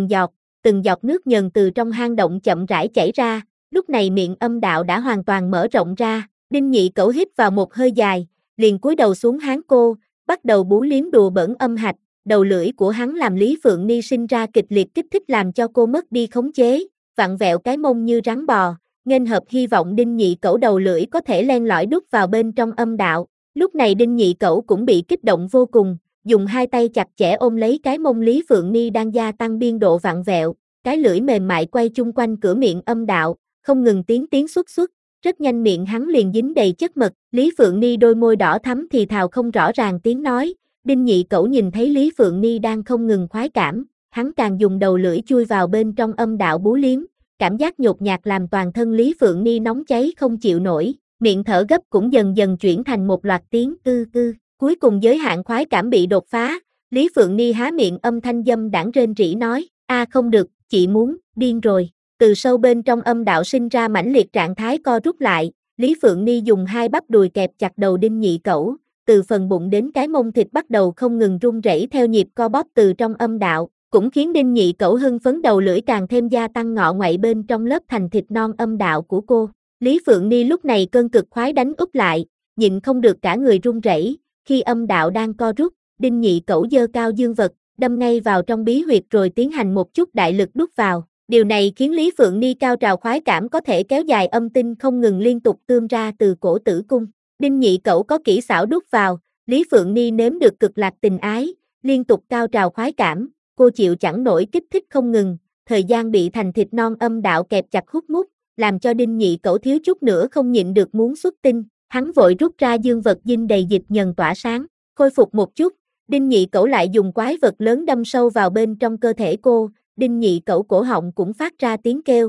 từng giọt nước nhờn từ trong hang động chậm rãi chảy ra, lúc này miệng âm đạo đã hoàn toàn mở rộng ra, Đinh Nhị Cẩu hít vào một hơi dài, liền cúi đầu xuống háng cô, bắt đầu bú liếm đùa bỡn âm hạch, đầu lưỡi của hắn làm Lý Phượng Ni sinh ra kịch liệt kích thích làm cho cô mất đi khống chế, vặn vẹo cái mông như rắn bò, nghênh hợp hy vọng Đinh Nhị Cẩu đầu lưỡi có thể len lỏi đút vào bên trong âm đạo. Lúc này Đinh Nhị Cẩu cũng bị kích động vô cùng, dùng hai tay chặt chẽ ôm lấy cái mông Lý Phượng Ni đang gia tăng biên độ vặn vẹo, cái lưỡi mềm mại quay chung quanh cửa miệng âm đạo, không ngừng tiến xuất, rất nhanh miệng hắn liền dính đầy chất mật, Lý Phượng Ni đôi môi đỏ thắm thì thào không rõ ràng tiếng nói, Đinh Nhị Cẩu nhìn thấy Lý Phượng Ni đang không ngừng khoái cảm, hắn càng dùng đầu lưỡi chui vào bên trong âm đạo bú liếm, cảm giác nhột nhạt làm toàn thân Lý Phượng Ni nóng cháy không chịu nổi, miệng thở gấp cũng dần dần chuyển thành một loạt tiếng cư, cuối cùng giới hạn khoái cảm bị đột phá, Lý Phượng Ni há miệng âm thanh dâm đãng rên rỉ nói, không được, chị muốn, điên rồi, từ sâu bên trong âm đạo sinh ra mãnh liệt trạng thái co rút lại, Lý Phượng Ni dùng hai bắp đùi kẹp chặt đầu Đinh Nhị Cẩu, từ phần bụng đến cái mông thịt bắt đầu không ngừng rung rẩy theo nhịp co bóp từ trong âm đạo, cũng khiến Đinh Nhị Cẩu hưng phấn đầu lưỡi càng thêm gia tăng ngọ ngoại bên trong lớp thành thịt non âm đạo của cô. Lý Phượng Ni lúc này cơn cực khoái đánh úp lại, nhịn không được cả người run rẩy, khi âm đạo đang co rút, Đinh Nhị Cẩu giơ cao dương vật, đâm ngay vào trong bí huyệt rồi tiến hành một chút đại lực đút vào. Điều này khiến Lý Phượng Ni cao trào khoái cảm có thể kéo dài âm tinh không ngừng liên tục tươm ra từ cổ tử cung. Đinh Nhị Cẩu có kỹ xảo đút vào, Lý Phượng Ni nếm được cực lạc tình ái, liên tục cao trào khoái cảm, cô chịu chẳng nổi kích thích không ngừng, thời gian bị thành thịt non âm đạo kẹp chặt hút mút, làm cho Đinh Nhị Cẩu thiếu chút nữa không nhịn được muốn xuất tinh, hắn vội rút ra dương vật dinh đầy dịch nhờn tỏa sáng, khôi phục một chút, Đinh Nhị Cẩu lại dùng quái vật lớn đâm sâu vào bên trong cơ thể cô, Đinh Nhị Cẩu cổ họng cũng phát ra tiếng kêu,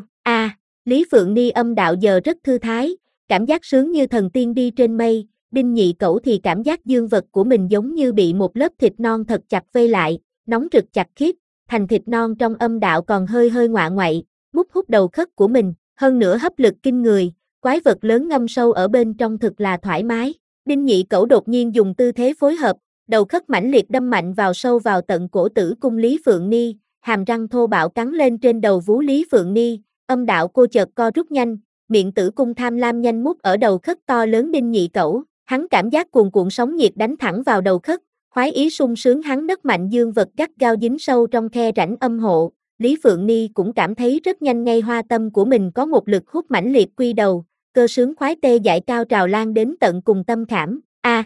Lý Phượng Ni âm đạo giờ rất thư thái, cảm giác sướng như thần tiên đi trên mây, Đinh Nhị Cẩu thì cảm giác dương vật của mình giống như bị một lớp thịt non thật chặt vây lại, nóng rực chặt khiếp, thành thịt non trong âm đạo còn hơi hơi ngoạ ngoại, mút hút đầu khất của mình, hơn nữa hấp lực kinh người, quái vật lớn ngâm sâu ở bên trong thực là thoải mái. Đinh Nhị Cẩu đột nhiên dùng tư thế phối hợp, đầu khất mãnh liệt đâm mạnh vào sâu vào tận cổ tử cung Lý Phượng Ni, hàm răng thô bạo cắn lên trên đầu vú Lý Phượng Ni, âm đạo cô chợt co rút nhanh, miệng tử cung tham lam nhanh mút ở đầu khất to lớn Đinh Nhị Cẩu, hắn cảm giác cuồn cuộn sóng nhiệt đánh thẳng vào đầu khất, khoái ý sung sướng hắn nấc mạnh dương vật gắt gao dính sâu trong khe rãnh âm hộ, Lý Phượng Ni cũng cảm thấy rất nhanh ngay hoa tâm của mình có một lực hút mãnh liệt quy đầu, cơ sướng khoái tê dại cao trào lan đến tận cùng tâm khảm,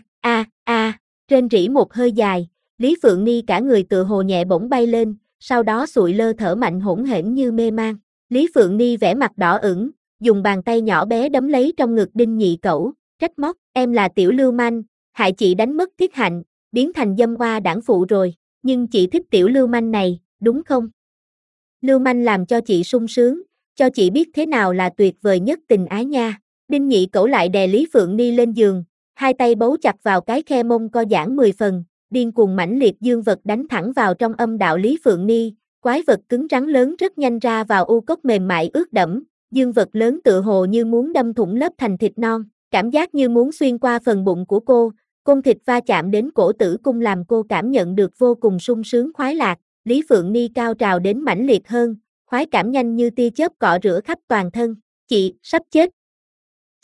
rên rỉ một hơi dài, Lý Phượng Ni cả người tựa hồ nhẹ bỗng bay lên, sau đó sụi lơ thở mạnh hỗn hển như mê man. Lý Phượng Ni vẻ mặt đỏ ửng, dùng bàn tay nhỏ bé đấm lấy trong ngực Đinh Nhị Cẩu, trách móc, em là tiểu lưu manh, hại chị đánh mất tiết hạnh, biến thành dâm hoa đảng phụ rồi, nhưng chị thích tiểu lưu manh này, đúng không? Lưu manh làm cho chị sung sướng, cho chị biết thế nào là tuyệt vời nhất tình ái nha. Đinh Nhị Cẩu lại đè Lý Phượng Ni lên giường, hai tay bấu chặt vào cái khe mông co giãn 10 phần, điên cuồng mãnh liệt dương vật đánh thẳng vào trong âm đạo Lý Phượng Ni, quái vật cứng rắn lớn rất nhanh ra vào u cốc mềm mại ướt đẫm, dương vật lớn tựa hồ như muốn đâm thủng lớp thành thịt non, cảm giác như muốn xuyên qua phần bụng của cô, côn thịt va chạm đến cổ tử cung làm cô cảm nhận được vô cùng sung sướng khoái lạc, Lý Phượng Ni cao trào đến mãnh liệt hơn, khoái cảm nhanh như tia chớp cọ rửa khắp toàn thân, chị, sắp chết.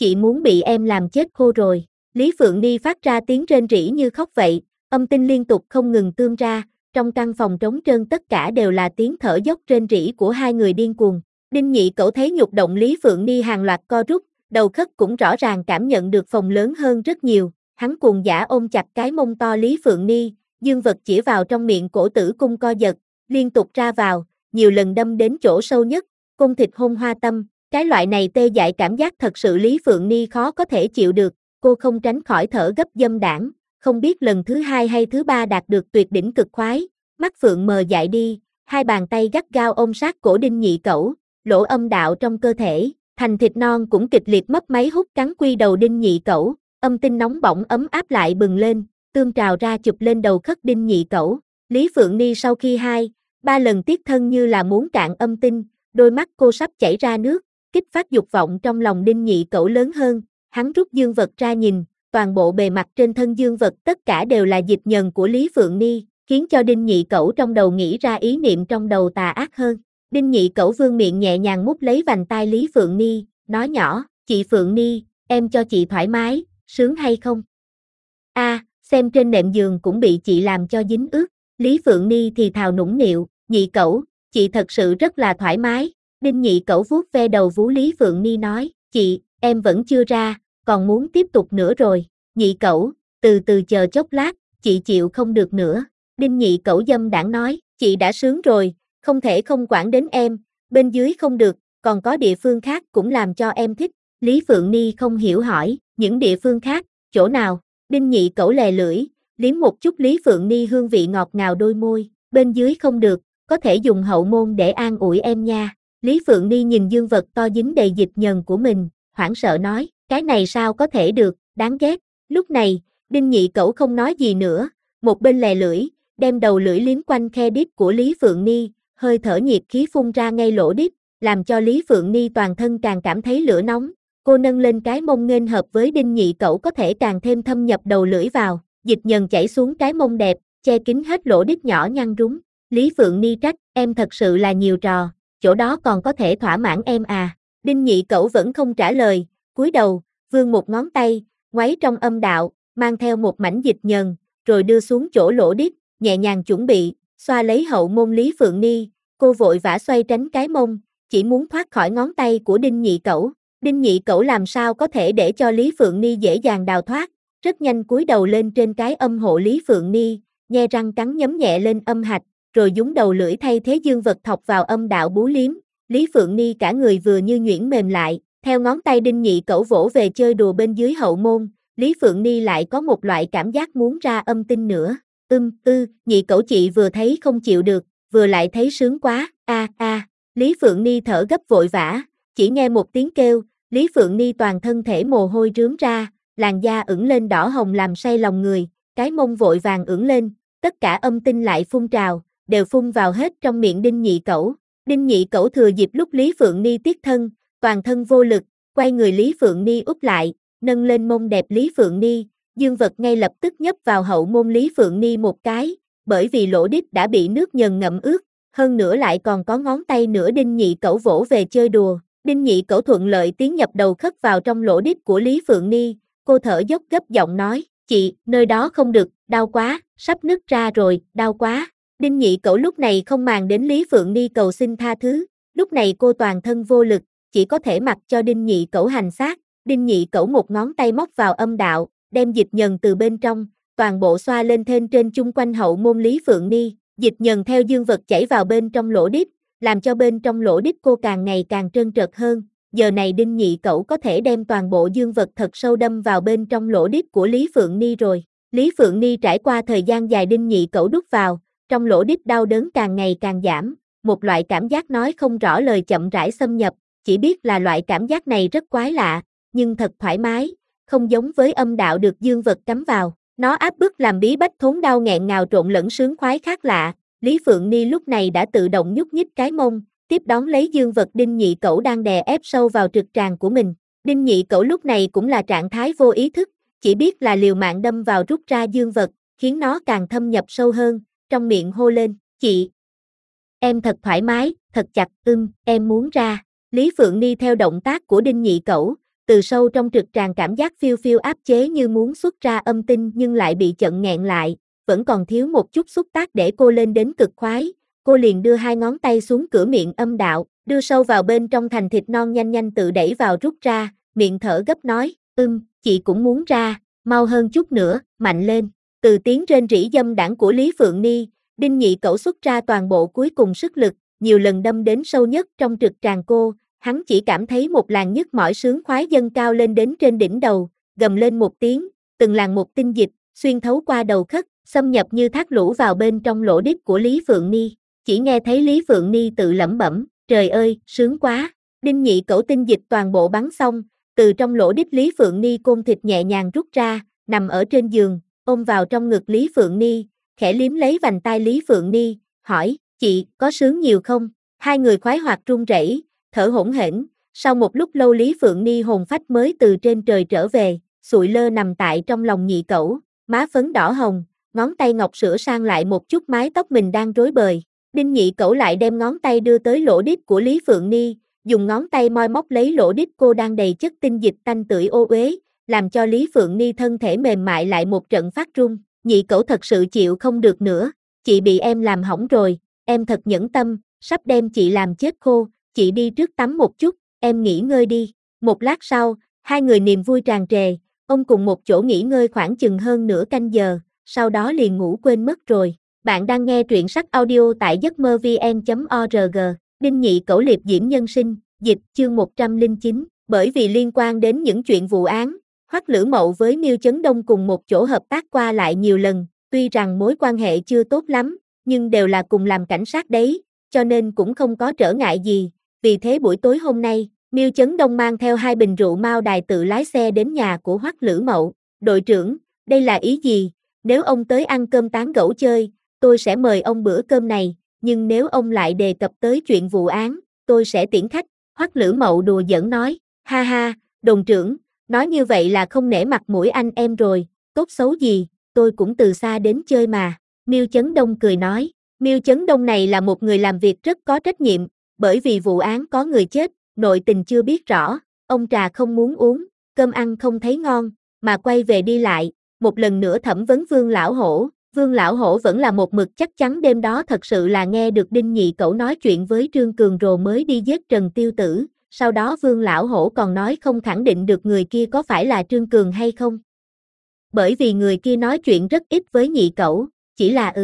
chị muốn bị em làm chết khô rồi. Lý Phượng Ni phát ra tiếng rên rỉ như khóc vậy, âm tinh liên tục không ngừng tương ra, trong căn phòng trống trơn tất cả đều là tiếng thở dốc rên rỉ của hai người điên cuồng. Đinh Nhị Cẩu thấy nhục động Lý Phượng Ni hàng loạt co rút, đầu khất cũng rõ ràng cảm nhận được phòng lớn hơn rất nhiều, hắn cuồng dã ôm chặt cái mông to Lý Phượng Ni, dương vật chĩa vào trong miệng cổ tử cung co giật, liên tục ra vào, nhiều lần đâm đến chỗ sâu nhất, cung thịt hôn hoa tâm, cái loại này tê dại cảm giác thật sự Lý Phượng Ni khó có thể chịu được, cô không tránh khỏi thở gấp dâm đảng, không biết lần thứ hai hay thứ ba đạt được tuyệt đỉnh cực khoái, mắt Phượng mờ dại đi, hai bàn tay gắt gao ôm sát cổ Đinh Nhị Cẩu, lỗ âm đạo trong cơ thể, thành thịt non cũng kịch liệt mấp máy hút cắn quy đầu Đinh Nhị Cẩu, âm tinh nóng bỏng ấm áp lại bừng lên, tương trào ra chụp lên đầu khất Đinh Nhị Cẩu. Lý Phượng Ni sau khi 2-3 lần tiết thân như là muốn cạn âm tinh, đôi mắt cô sắp chảy ra nước, kích phát dục vọng trong lòng Đinh Nhị Cẩu lớn hơn, hắn rút dương vật ra nhìn, toàn bộ bề mặt trên thân dương vật tất cả đều là dịch nhờn của Lý Phượng Ni, khiến cho Đinh Nhị Cẩu trong đầu nghĩ ra ý niệm trong đầu tà ác hơn. Đinh Nhị Cẩu vương miệng nhẹ nhàng mút lấy vành tai Lý Phượng Ni, nói nhỏ, chị Phượng Ni, em cho chị thoải mái, sướng hay không? Xem trên nệm giường cũng bị chị làm cho dính ướt. Lý Phượng Ni thì thào nũng nịu, Nhị Cẩu, chị thật sự rất là thoải mái. Đinh Nhị Cẩu vuốt ve đầu vú Lý Phượng Ni nói, chị, em vẫn chưa ra, còn muốn tiếp tục nữa rồi. Nhị Cẩu, từ từ chờ chốc lát, chị chịu không được nữa. Đinh Nhị Cẩu dâm đảng nói, chị đã sướng rồi, không thể không quản đến em, bên dưới không được, còn có địa phương khác cũng làm cho em thích. Lý Phượng Ni không hiểu hỏi, những địa phương khác, chỗ nào? Đinh Nhị Cẩu lè lưỡi, liếm một chút Lý Phượng Ni hương vị ngọt ngào đôi môi, bên dưới không được, có thể dùng hậu môn để an ủi em nha. Lý Phượng Ni nhìn dương vật to dính đầy dịch nhờn của mình, hoảng sợ nói, cái này sao có thể được, đáng ghét. Lúc này, Đinh Nhị Cẩu không nói gì nữa, một bên lè lưỡi, đem đầu lưỡi liếm quanh khe đít của Lý Phượng Ni, hơi thở nhiệt khí phun ra ngay lỗ đít, làm cho Lý Phượng Ni toàn thân càng cảm thấy lửa nóng. Cô nâng lên cái mông nghênh hợp với Đinh Nhị Cẩu có thể càng thêm thâm nhập đầu lưỡi vào, dịch nhờn chảy xuống cái mông đẹp, che kín hết lỗ đít nhỏ nhăn rúng. Lý Phượng Ni trách, em thật sự là nhiều trò, chỗ đó còn có thể thỏa mãn em à. Đinh Nhị Cẩu vẫn không trả lời, cúi đầu, vươn một ngón tay, ngoáy trong âm đạo, mang theo một mảnh dịch nhờn, rồi đưa xuống chỗ lỗ đít, nhẹ nhàng chuẩn bị, xoa lấy hậu môn Lý Phượng Ni, cô vội vã xoay tránh cái mông, chỉ muốn thoát khỏi ngón tay của Đinh Nhị Cẩu. Đinh Nhị Cẩu làm sao có thể để cho Lý Phượng Ni dễ dàng đào thoát, rất nhanh cúi đầu lên trên cái âm hộ Lý Phượng Ni, nhe răng cắn nhấm nhẹ lên âm hạch, rồi dúng đầu lưỡi thay thế dương vật thọc vào âm đạo bú liếm. Lý Phượng Ni cả người vừa như nhuyễn mềm lại, theo ngón tay Đinh Nhị Cẩu vỗ về chơi đùa bên dưới hậu môn, Lý Phượng Ni lại có một loại cảm giác muốn ra âm tinh nữa. Nhị Cẩu chị vừa thấy không chịu được, vừa lại thấy sướng quá, Lý Phượng Ni thở gấp vội vã, chỉ nghe một tiếng kêu, Lý Phượng Ni toàn thân thể mồ hôi rướm ra, làn da ửng lên đỏ hồng làm say lòng người, cái mông vội vàng ửng lên, tất cả âm tinh lại phun trào, đều phun vào hết trong miệng Đinh Nhị Cẩu. Đinh Nhị Cẩu thừa dịp lúc Lý Phượng Ni tiết thân, toàn thân vô lực, quay người Lý Phượng Ni úp lại, nâng lên mông đẹp Lý Phượng Ni, dương vật ngay lập tức nhấp vào hậu môn Lý Phượng Ni một cái, bởi vì lỗ đít đã bị nước nhờn ngậm ướt, hơn nữa lại còn có ngón tay nữa Đinh Nhị Cẩu vỗ về chơi đùa. Đinh Nhị Cẩu thuận lợi tiến nhập đầu khất vào trong lỗ đít của Lý Phượng Ni, cô thở dốc gấp giọng nói, chị, nơi đó không được, đau quá, sắp nứt ra rồi, đau quá. Đinh Nhị Cẩu lúc này không màng đến Lý Phượng Ni cầu xin tha thứ, lúc này cô toàn thân vô lực, chỉ có thể mặc cho Đinh Nhị Cẩu hành xác. Đinh Nhị Cẩu một ngón tay móc vào âm đạo, đem dịch nhờn từ bên trong, toàn bộ xoa lên trên chung quanh hậu môn Lý Phượng Ni, dịch nhờn theo dương vật chảy vào bên trong lỗ đít, làm cho bên trong lỗ đít cô càng ngày càng trơn trượt hơn. Giờ này Đinh Nhị Cẩu có thể đem toàn bộ dương vật thật sâu đâm vào bên trong lỗ đít của Lý Phượng Ni rồi. Lý Phượng Ni trải qua thời gian dài Đinh Nhị Cẩu đút vào, trong lỗ đít đau đớn càng ngày càng giảm, một loại cảm giác nói không rõ lời chậm rãi xâm nhập, chỉ biết là loại cảm giác này rất quái lạ, nhưng thật thoải mái, không giống với âm đạo được dương vật cắm vào, nó áp bức làm bí bách thốn đau nghẹn ngào trộn lẫn sướng khoái khác lạ. Lý Phượng Ni lúc này đã tự động nhúc nhích cái mông, tiếp đón lấy dương vật Đinh Nhị Cẩu đang đè ép sâu vào trực tràng của mình. Đinh Nhị Cẩu lúc này cũng là trạng thái vô ý thức, chỉ biết là liều mạng đâm vào rút ra dương vật, khiến nó càng thâm nhập sâu hơn, trong miệng hô lên, chị. Em thật thoải mái, thật chặt, em muốn ra. Lý Phượng Ni theo động tác của Đinh Nhị Cẩu, từ sâu trong trực tràng cảm giác phiêu phiêu áp chế như muốn xuất ra âm tinh nhưng lại bị chặn nghẹn lại, vẫn còn thiếu một chút xúc tác để cô lên đến cực khoái, cô liền đưa hai ngón tay xuống cửa miệng âm đạo, đưa sâu vào bên trong thành thịt non nhanh nhanh tự đẩy vào rút ra, miệng thở gấp nói, chị cũng muốn ra, mau hơn chút nữa, mạnh lên. Từ tiếng rên rỉ dâm đãng của Lý Phượng Ni, Đinh Nhị Cẩu xuất ra toàn bộ cuối cùng sức lực, nhiều lần đâm đến sâu nhất trong trực tràng cô, hắn chỉ cảm thấy một làn nhức mỏi sướng khoái dâng cao lên đến trên đỉnh đầu, gầm lên một tiếng, từng làn một tinh dịch, xuyên thấu qua đầu khất, xâm nhập như thác lũ vào bên trong lỗ đít của Lý Phượng Ni. Chỉ nghe thấy Lý Phượng Ni tự lẩm bẩm, trời ơi, sướng quá. Đinh Nhị Cẩu tinh dịch toàn bộ bắn xong, từ trong lỗ đít Lý Phượng Ni côn thịt nhẹ nhàng rút ra, nằm ở trên giường, ôm vào trong ngực Lý Phượng Ni, khẽ liếm lấy vành tai Lý Phượng Ni, hỏi, chị, có sướng nhiều không? Hai người khoái hoạt run rẩy, thở hổn hển. Sau một lúc lâu Lý Phượng Ni hồn phách mới từ trên trời trở về, sụi lơ nằm tại trong lòng Nhị Cẩu, má phấn đỏ hồng, ngón tay ngọc sửa sang lại một chút mái tóc mình đang rối bời. Đinh Nhị Cẩu lại đem ngón tay đưa tới lỗ đít của Lý Phượng Ni, dùng ngón tay moi móc lấy lỗ đít cô đang đầy chất tinh dịch tanh tưởi ô uế, làm cho Lý Phượng Ni thân thể mềm mại lại một trận phát run. Nhị Cẩu thật sự chịu không được nữa, chị bị em làm hỏng rồi, em thật nhẫn tâm, sắp đem chị làm chết khô, chị đi trước tắm một chút, em nghỉ ngơi đi. Một lát sau, hai người niềm vui tràn trề, ông cùng một chỗ nghỉ ngơi khoảng chừng hơn nửa canh giờ, sau đó liền ngủ quên mất rồi. Bạn đang nghe truyện sách audio tại giấc mơ vn.org, Đinh Nhị Cẩu liệp diễm nhân sinh, dịch chương 109, bởi vì liên quan đến những chuyện vụ án, Hoắc Lữ Mậu với Miêu Chấn Đông cùng một chỗ hợp tác qua lại nhiều lần, tuy rằng mối quan hệ chưa tốt lắm, nhưng đều là cùng làm cảnh sát đấy, cho nên cũng không có trở ngại gì, vì thế buổi tối hôm nay, Miêu Chấn Đông mang theo 2 bình rượu Mao Đài tự lái xe đến nhà của Hoắc Lữ Mậu, đội trưởng, đây là ý gì, nếu ông tới ăn cơm tán gẫu chơi, tôi sẽ mời ông bữa cơm này, nhưng nếu ông lại đề cập tới chuyện vụ án, tôi sẽ tiễn khách, Hoắc Lữ Mậu đùa giỡn nói, ha ha, đồn trưởng, nói như vậy là không nể mặt mũi anh em rồi, tốt xấu gì, tôi cũng từ xa đến chơi mà, Miêu Chấn Đông cười nói, Miêu Chấn Đông này là một người làm việc rất có trách nhiệm, bởi vì vụ án có người chết, nội tình chưa biết rõ, ông trà không muốn uống, cơm ăn không thấy ngon, mà quay về đi lại, một lần nữa thẩm vấn Vương Lão Hổ. Vương Lão Hổ vẫn là một mực chắc chắn đêm đó thật sự là nghe được Đinh Nhị Cẩu nói chuyện với Trương Cường rồi mới đi giết Trần Tiêu Tử, sau đó Vương Lão Hổ còn nói không khẳng định được người kia có phải là Trương Cường hay không. Bởi vì người kia nói chuyện rất ít với Nhị Cẩu, chỉ là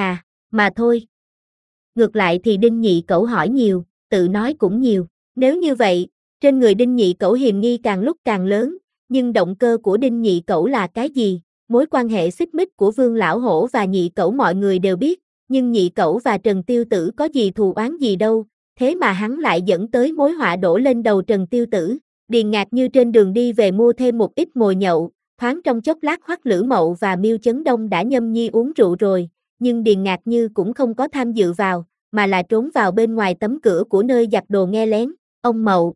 mà thôi. Ngược lại thì Đinh Nhị Cẩu hỏi nhiều, tự nói cũng nhiều, nếu như vậy, trên người Đinh Nhị Cẩu hiềm nghi càng lúc càng lớn, nhưng động cơ của Đinh Nhị Cẩu là cái gì? Mối quan hệ xích mích của Vương Lão Hổ và Nhị Cẩu mọi người đều biết, nhưng Nhị Cẩu và Trần Tiêu Tử có gì thù oán gì đâu, thế mà hắn lại dẫn tới mối họa đổ lên đầu Trần Tiêu Tử. Điền Ngạc Như trên đường đi về mua thêm một ít mồi nhậu, thoáng trong chốc lát Hoắc Lữ Mậu và Miêu Chấn Đông đã nhâm nhi uống rượu rồi, nhưng Điền Ngạc Như cũng không có tham dự vào, mà là trốn vào bên ngoài tấm cửa của nơi giặt đồ nghe lén. Ông Mậu,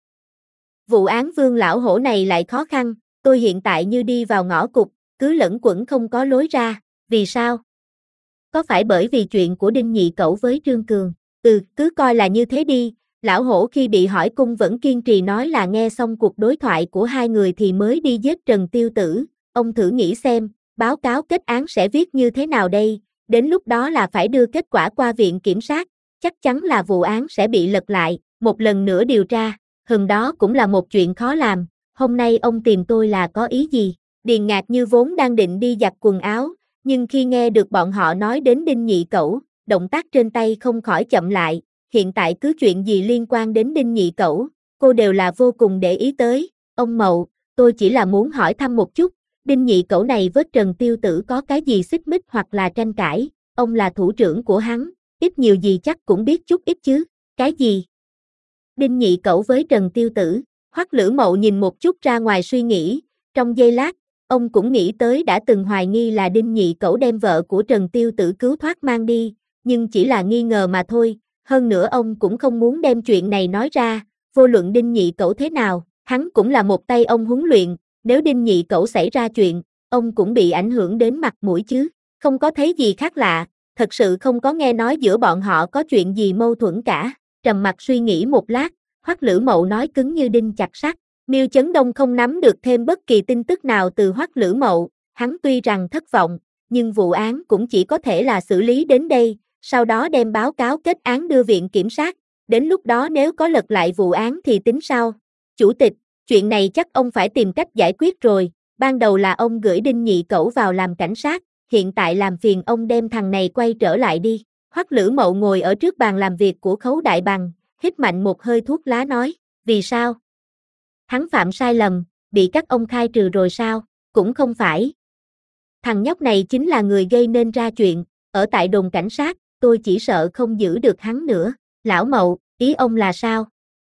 vụ án Vương Lão Hổ này lại khó khăn, tôi hiện tại như đi vào ngõ cụt, cứ lẫn quẩn không có lối ra, vì sao? Có phải bởi vì chuyện của Đinh Nhị Cẩu với Trương Cường? Cứ coi là như thế đi, Lão Hổ khi bị hỏi cung vẫn kiên trì nói là nghe xong cuộc đối thoại của hai người thì mới đi giết Trần Tiêu Tử, ông thử nghĩ xem, báo cáo kết án sẽ viết như thế nào đây, đến lúc đó là phải đưa kết quả qua viện kiểm sát, chắc chắn là vụ án sẽ bị lật lại, một lần nữa điều tra, đó cũng là một chuyện khó làm, hôm nay ông tìm tôi là có ý gì? Điền Ngạc Như vốn đang định đi giặt quần áo, nhưng khi nghe được bọn họ nói đến Đinh Nhị Cẩu, động tác trên tay không khỏi chậm lại, hiện tại cứ chuyện gì liên quan đến Đinh Nhị Cẩu, cô đều là vô cùng để ý tới. Ông Mậu, tôi chỉ là muốn hỏi thăm một chút, Đinh Nhị Cẩu này với Trần Tiêu Tử có cái gì xích mích hoặc là tranh cãi, ông là thủ trưởng của hắn, ít nhiều gì chắc cũng biết chút ít chứ, cái gì? Đinh Nhị Cẩu với Trần Tiêu Tử, Hoắc Lữ Mậu nhìn một chút ra ngoài suy nghĩ, trong giây lát, ông cũng nghĩ tới đã từng hoài nghi là Đinh Nhị Cẩu đem vợ của Trần Tiêu Tử cứu thoát mang đi, nhưng chỉ là nghi ngờ mà thôi, hơn nữa ông cũng không muốn đem chuyện này nói ra, vô luận Đinh Nhị Cẩu thế nào, hắn cũng là một tay ông huấn luyện, nếu Đinh Nhị Cẩu xảy ra chuyện, ông cũng bị ảnh hưởng đến mặt mũi chứ, không có thấy gì khác lạ, thật sự không có nghe nói giữa bọn họ có chuyện gì mâu thuẫn cả, trầm mặc suy nghĩ một lát, Hoắc Lữ Mậu nói cứng như đinh chặt sắt, Miêu Chấn Đông không nắm được thêm bất kỳ tin tức nào từ Hoắc Lữ Mậu, hắn tuy rằng thất vọng, nhưng vụ án cũng chỉ có thể là xử lý đến đây, sau đó đem báo cáo kết án đưa viện kiểm sát, đến lúc đó nếu có lật lại vụ án thì tính sao? Chủ tịch, chuyện này chắc ông phải tìm cách giải quyết rồi, ban đầu là ông gửi Đinh Nhị Cẩu vào làm cảnh sát, hiện tại làm phiền ông đem thằng này quay trở lại đi. Hoắc Lữ Mậu ngồi ở trước bàn làm việc của Khấu Đại Bằng, hít mạnh một hơi thuốc lá nói, vì sao? Hắn phạm sai lầm, bị các ông khai trừ rồi sao? Cũng không phải. Thằng nhóc này chính là người gây nên ra chuyện, ở tại đồn cảnh sát, tôi chỉ sợ không giữ được hắn nữa. Lão Mậu, ý ông là sao?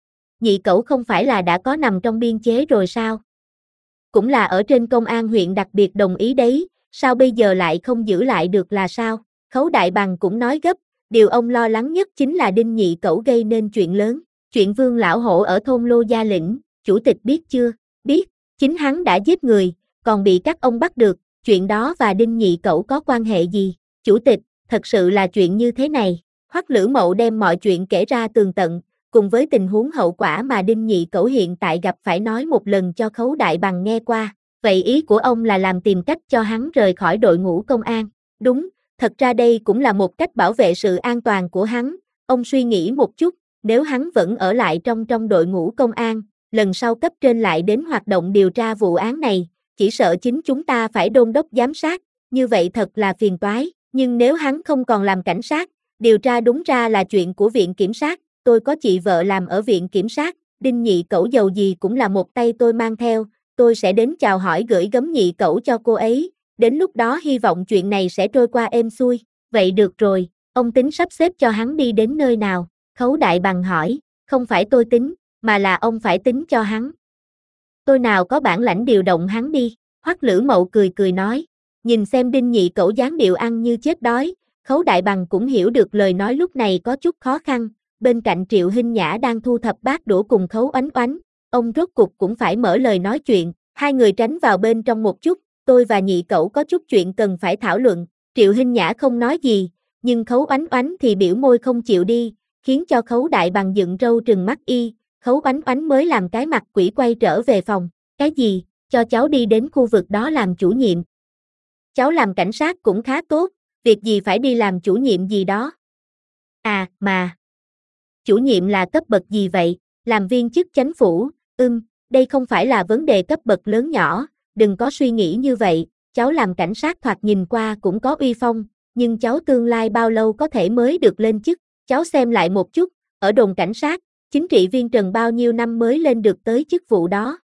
Nhị Cẩu không phải là đã có nằm trong biên chế rồi sao? Cũng là ở trên công an huyện đặc biệt đồng ý đấy, sao bây giờ lại không giữ lại được là sao? Khấu Đại Bằng cũng nói gấp, điều ông lo lắng nhất chính là Đinh Nhị Cẩu gây nên chuyện lớn, chuyện Vương Lão Hổ ở thôn Lô Gia Lĩnh, chủ tịch biết chưa? Biết, chính hắn đã giết người, còn bị các ông bắt được, chuyện đó và Đinh Nhị Cẩu có quan hệ gì? Chủ tịch, thật sự là chuyện như thế này. Hoắc Lữ Mậu đem mọi chuyện kể ra tường tận, cùng với tình huống hậu quả mà Đinh Nhị Cẩu hiện tại gặp phải nói một lần cho Khấu Đại Bằng nghe qua. Vậy ý của ông là làm tìm cách cho hắn rời khỏi đội ngũ công an. Đúng, thật ra đây cũng là một cách bảo vệ sự an toàn của hắn. Ông suy nghĩ một chút, nếu hắn vẫn ở lại trong đội ngũ công an, lần sau cấp trên lại đến hoạt động điều tra vụ án này, chỉ sợ chính chúng ta phải đôn đốc giám sát, như vậy thật là phiền toái. Nhưng nếu hắn không còn làm cảnh sát, điều tra đúng ra là chuyện của viện kiểm sát, tôi có chị vợ làm ở viện kiểm sát, Đinh Nhị Cẩu dầu gì cũng là một tay tôi mang theo, tôi sẽ đến chào hỏi gửi gắm Nhị Cẩu cho cô ấy, đến lúc đó hy vọng chuyện này sẽ trôi qua êm xuôi. Vậy được rồi, ông tính sắp xếp cho hắn đi đến nơi nào? Khấu Đại Bằng hỏi, không phải tôi tính, mà là ông phải tính cho hắn. Tôi nào có bản lãnh điều động hắn đi, Hoắc Lữ Mậu cười cười nói, nhìn xem Đinh Nhị Cẩu dáng điệu ăn như chết đói, Khấu Đại Bằng cũng hiểu được lời nói lúc này có chút khó khăn, bên cạnh Triệu Hinh Nhã đang thu thập bát đũa cùng Khấu Oánh Oánh, ông rốt cục cũng phải mở lời nói chuyện, hai người tránh vào bên trong một chút, tôi và Nhị Cẩu có chút chuyện cần phải thảo luận, Triệu Hinh Nhã không nói gì, nhưng Khấu Oánh Oánh thì biểu môi không chịu đi, khiến cho Khấu Đại Bằng dựng râu trừng mắt y, Khấu Oánh Oánh mới làm cái mặt quỷ quay trở về phòng, cái gì, cho cháu đi đến khu vực đó làm chủ nhiệm. Cháu làm cảnh sát cũng khá tốt, việc gì phải đi làm chủ nhiệm gì đó. À, mà. Chủ nhiệm là cấp bậc gì vậy? Làm viên chức chánh phủ, đây không phải là vấn đề cấp bậc lớn nhỏ, đừng có suy nghĩ như vậy, cháu làm cảnh sát thoạt nhìn qua cũng có uy phong, nhưng cháu tương lai bao lâu có thể mới được lên chức, cháu xem lại một chút, ở đồn cảnh sát, chính trị viên Trần bao nhiêu năm mới lên được tới chức vụ đó.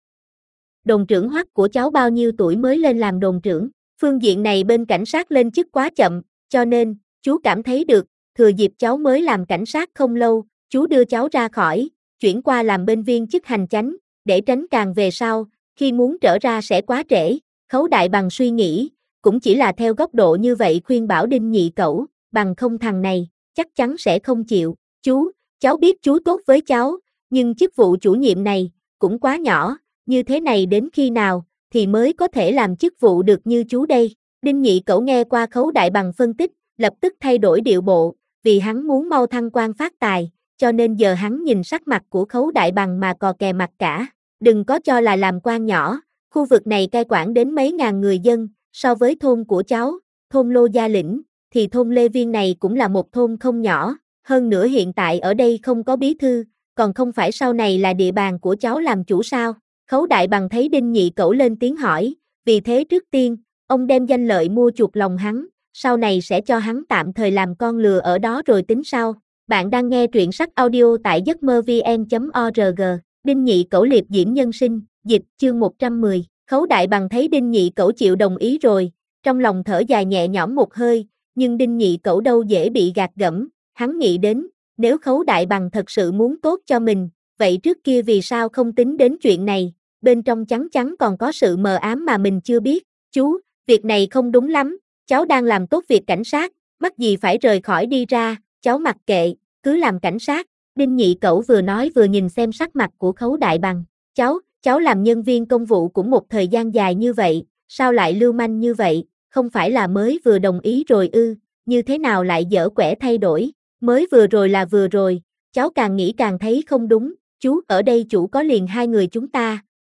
Đồn trưởng Hoắc của cháu bao nhiêu tuổi mới lên làm đồn trưởng, phương diện này bên cảnh sát lên chức quá chậm, cho nên, chú cảm thấy được, thừa dịp cháu mới làm cảnh sát không lâu, chú đưa cháu ra khỏi, chuyển qua làm bên viên chức hành chánh, để tránh càng về sau, khi muốn trở ra sẽ quá trễ. Khấu Đại Bằng suy nghĩ, cũng chỉ là theo góc độ như vậy khuyên bảo Đinh Nhị Cẩu, bằng không thằng này, chắc chắn sẽ không chịu. Chú, cháu biết chú tốt với cháu, nhưng chức vụ chủ nhiệm này, cũng quá nhỏ, như thế này đến khi nào, thì mới có thể làm chức vụ được như chú đây. Đinh Nhị Cẩu nghe qua Khấu Đại Bằng phân tích, lập tức thay đổi điệu bộ, vì hắn muốn mau thăng quan phát tài, cho nên giờ hắn nhìn sắc mặt của Khấu Đại Bằng mà cò kè mặt cả. Đừng có cho là làm quan nhỏ, khu vực này cai quản đến mấy ngàn người dân, so với thôn của cháu, thôn Lô Gia Lĩnh, thì thôn Lê Viên này cũng là một thôn không nhỏ, hơn nữa hiện tại ở đây không có bí thư, còn không phải sau này là địa bàn của cháu làm chủ sao? Khấu Đại Bằng thấy Đinh Nhị Cẩu lên tiếng hỏi, vì thế trước tiên, ông đem danh lợi mua chuộc lòng hắn, sau này sẽ cho hắn tạm thời làm con lừa ở đó rồi tính sau. Bạn đang nghe truyện sách audio tại giấc mơ vn.org, Đinh Nhị Cẩu liệp diễm nhân sinh, dịch chương 110, Khấu Đại Bằng thấy Đinh Nhị Cẩu chịu đồng ý rồi, trong lòng thở dài nhẹ nhõm một hơi, nhưng Đinh Nhị Cẩu đâu dễ bị gạt gẫm, hắn nghĩ đến, nếu Khấu Đại Bằng thật sự muốn tốt cho mình, vậy trước kia vì sao không tính đến chuyện này, bên trong chắn chắn còn có sự mờ ám mà mình chưa biết, chú, việc này không đúng lắm, cháu đang làm tốt việc cảnh sát, mắc gì phải rời khỏi đi ra, cháu mặc kệ, cứ làm cảnh sát. Đinh Nhị Cẩu vừa nói vừa nhìn xem sắc mặt của Khấu Đại Bằng, cháu làm nhân viên công vụ cũng một thời gian dài như vậy, sao lại lưu manh như vậy, không phải là mới vừa đồng ý rồi ư, như thế nào lại dở quẻ thay đổi, mới vừa rồi là vừa rồi, cháu càng nghĩ càng thấy không đúng, chú ở đây chủ có liền hai người chúng ta,